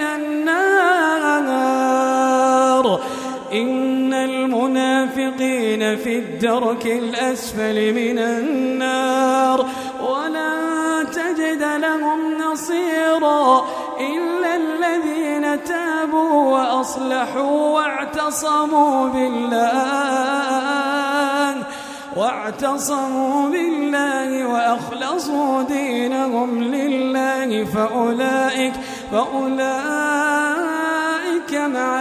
النار إن المنافقين في الدرك الأسفل من النار ولن تجد لهم نصيرا إلا الذين تابوا وأصلحوا واعتصموا بالله واعتصموا بالله وأخلصوا دينهم لله فأولئك فأولئك مع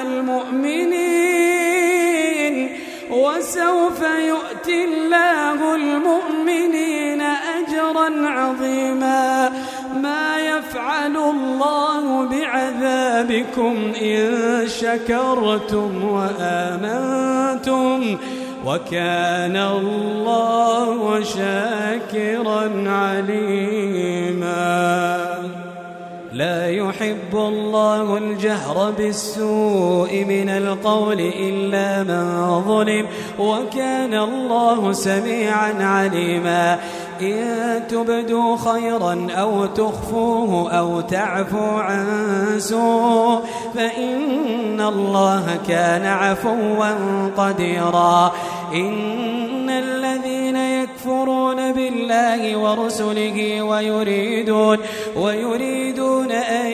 المؤمنين وسوف يؤتي الله المؤمنين أجرا عظيما. ما يفعل الله بعذابكم إن شكرتم وآمنتم وكان الله شاكرا عليما. لا يحب الله الجهر بالسوء من القول إلا من ظلم وكان الله سميعا عليما. إن تبدوا خيرا أو تخفوه أو تعفوا عن سوء فإن الله كان عفوا قديرا. إن الذين يكفرون بالله ورسله ويريدون ويريدون أن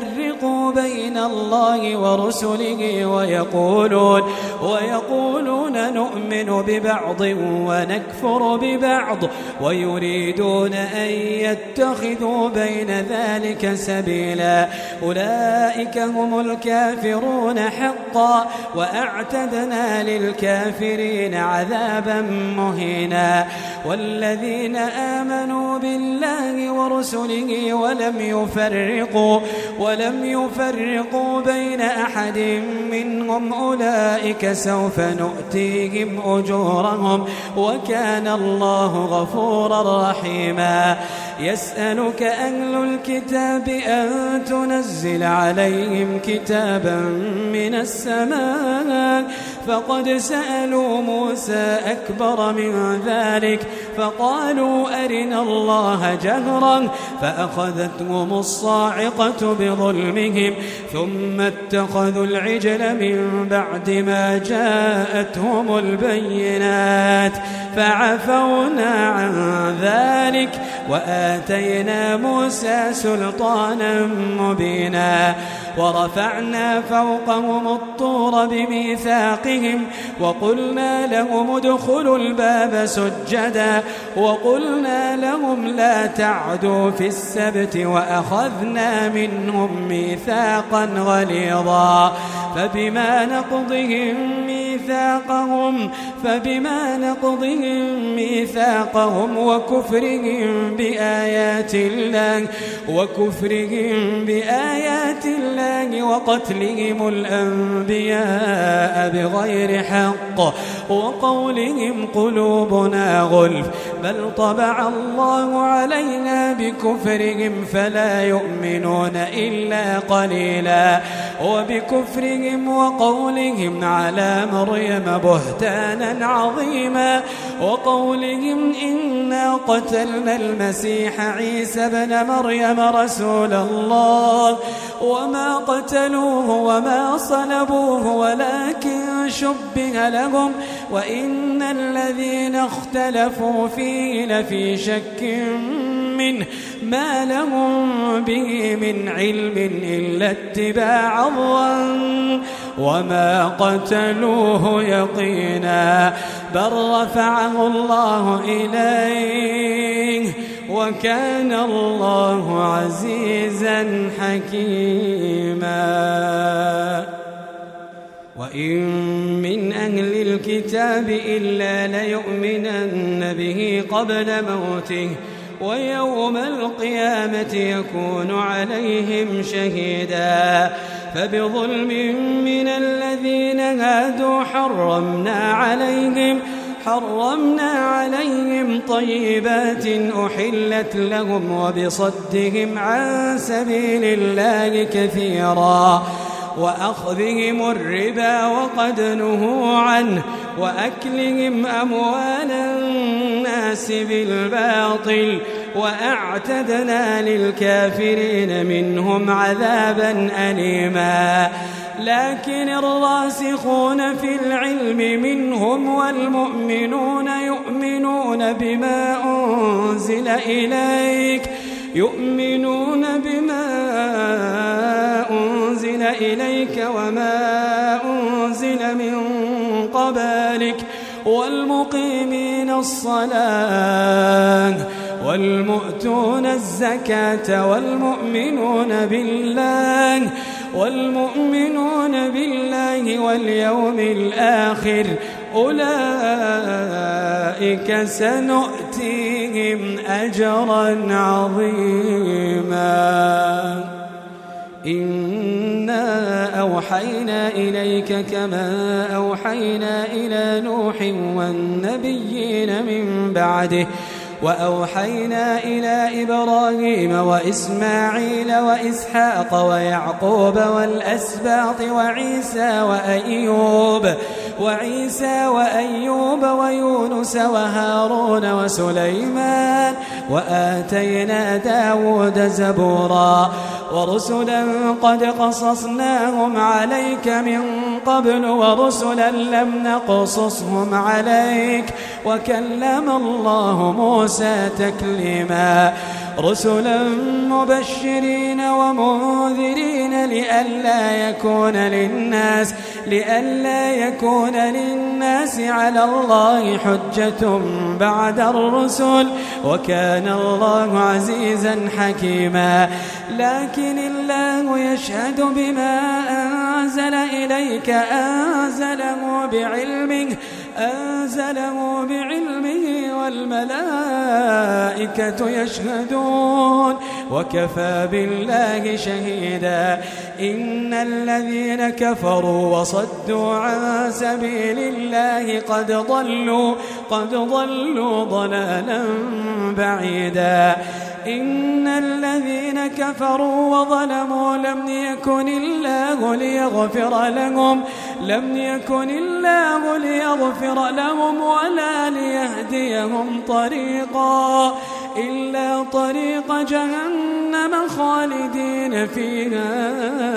يفرقوا بين الله ورسله ويقولون ويقولون ويقولون نؤمن ببعض ونكفر ببعض ويريدون أن يتخذوا بين ذلك سبيلا أولئك هم الكافرون حقا وأعتدنا للكافرين عذابا مهينا والذين آمنوا بالله ورسله ولم يفرقوا ولم يفرقوا بين أحد منهم أولئك سوف نؤتيهم أجورهم وكان الله غفورا رحيما يسألك أهل الكتاب أن تنزل عليهم كتابا من السماء فقد سألوا موسى أكبر من ذلك فقالوا أرنا الله جهرا فأخذتهم الصاعقة بظلمهم ثم اتخذوا العجل من بعد ما جاءتهم البينات فعفونا عن ذلك وآتينا موسى سلطانا مبينا ورفعنا فوقهم الطور بميثاقهم وقلنا لهم ادخلوا الباب سجدا وقلنا لهم لا تعدوا في السبت وأخذنا منهم ميثاقا غليظا فبما نقضهم ميثاقهم فبما نقضهم ميثاقهم وكفرهم بآيات الله وكفرهم بآيات الله وقتلهم الأنبياء بغير حق وقولهم قلوبنا غلف بل طبع الله علينا بكفرهم فلا يؤمنون إلا قليلا وبكفرهم وقولهم على مريم بهتانا عظيما وقولهم إنا قتلنا المسيح عيسى بن مريم رسول الله وما قتلوه وما صلبوه ولكن شبه لهم وإن الذين اختلفوا فيه لفي شك منه ما لهم به من علم إلا اتباع الظن وما قتلوه يقينا بل رفعه الله إليه وكان الله عزيزا حكيما وإن من أهل الكتاب إلا ليؤمنن به قبل موته ويوم القيامة يكون عليهم شهيدا فبظلم من الذين هادوا حرمنا عليهم حرمنا عليهم طيبات أحلت لهم وبصدهم عن سبيل الله كثيرا وأخذهم الربا وقد نهوا عنه وأكلهم أموال الناس بالباطل وأعتدنا للكافرين منهم عذابا أليما لكن الراسخون في العلم منهم والمؤمنون يؤمنون بما أنزل إليك يؤمنون بما أنزل إليك وما أنزل من قبلك والمقيمين الصلاة والمؤتون الزكاة والمؤمنون بالله والمؤمنون بالله واليوم الآخر أولئك سنؤتيهم أجرا عظيما إنا أوحينا إليك كما أوحينا إلى نوح والنبيين من بعده وأوحينا إلى إبراهيم وإسماعيل وإسحاق ويعقوب والأسباط وعيسى وأيوب وعيسى وأيوب ويونس وهارون وسليمان وآتينا داود زبورا ورسلا قد قصصناهم عليك من قبل ورسلا لم نقصصهم عليك وكلم الله موسى تكليما رسلا مبشرين ومنذرين لئلا يكون للناس لئلا يكون للناس على الله حجة بعد الرسل وكان الله عزيزا حكيما. لكن الله يشهد بما أنزل إليك أنزله بعلمه أنزله بعلمه والملائكة يشهدون وكفى بالله شهيدا. إن الذين كفروا وصدوا عن سبيل الله قد ضلوا قد ضلوا ضلالا بعيدا. إن الذين كفروا وظلموا لم يكن الله ليغفر لهم لم يكن الله ليغفر لهم ولا ليهديهم طريقا إلا طريق جهنم خالدين فيها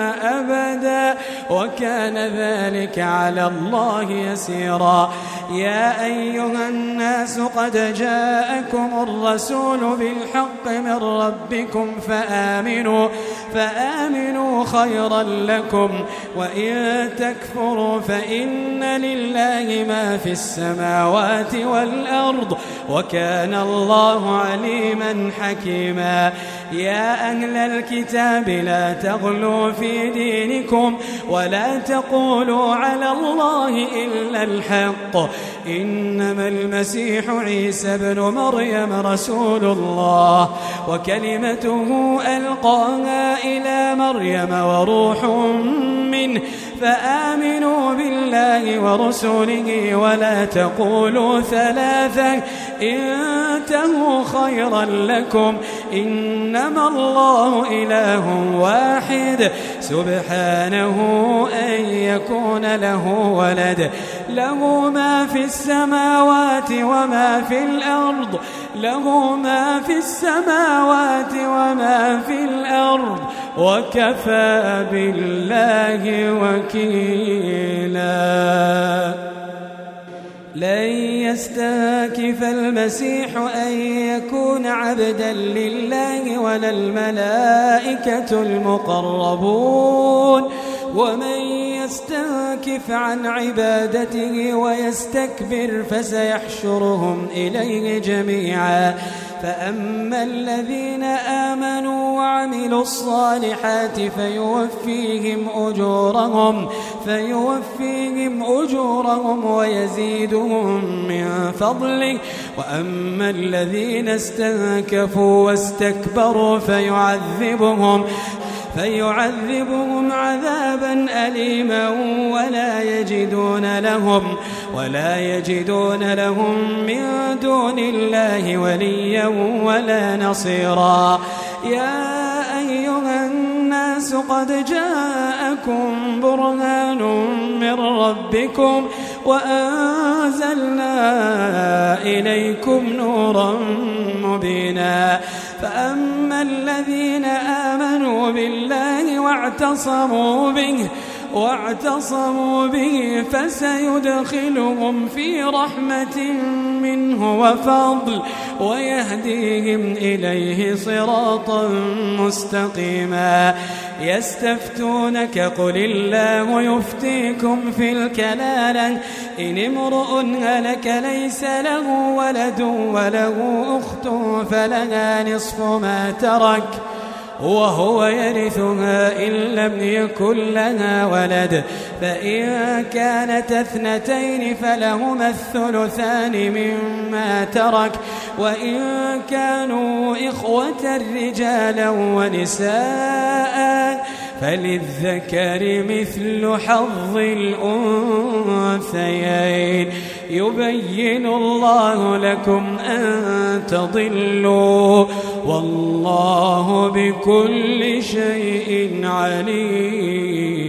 أبدا وكان ذلك على الله يسيرا. يا أيها الناس قد جاءكم الرسول بالحق من ربكم فآمنوا فآمنوا خيرا لكم وإن تكفروا فإن لله ما في السماوات والأرض وكان الله عليما حكيما. يا أهل الكتاب لا تغلوا في دينكم ولا تقولوا على الله إلا الحق إنما المسيح عيسى بن مريم رسول الله وكلمته ألقاها إلى مريم وروح منه فآمنوا بالله ورسوله ولا تقولوا ثلاثا انتهوا خيرا لكم إنما الله إله واحد سبحانه أن يكون له ولد له ما في السماوات وما في الأرض له ما في السماوات وما في الأرض وكفى بالله وكيلا. لن يستنكف المسيح أن يكون عبدا لله ولا الملائكة المقربون ومن يستنكف عن عبادته ويستكبر فسيحشرهم إليه جميعا. فأما الذين آمنوا وعملوا الصالحات فيوفيهم أجورهم فيوفيهم أجورهم ويزيدهم من فضله. وأما الذين استنكفوا واستكبروا فيعذبهم فيعذبهم عذابا أليما ولا يجدون لهم ولا يجدون لهم من دون الله وليا ولا نصيرا. يا أيها الناس قد جاءكم برهان من ربكم وأنزلنا إليكم نورا مبينا. فأما الذين آمنوا بالله واعتصموا به واعتصموا به فسيدخلهم في رحمة منه وفضل ويهديهم إليه صراطا مستقيما. يستفتونك قل الله يفتيكم في الكلالة إن امرؤ هلك ليس له ولد وله أخت فلها نصف ما ترك وهو يرثها إن لم يكن لها ولد فإن كانت اثنتين فلهما الثلثان مما ترك وإن كانوا إخوة رجالا ونساء فللذكر مثل حظ الأنثيين يبين الله لكم أن تضلوا والله بكل شيء عليم.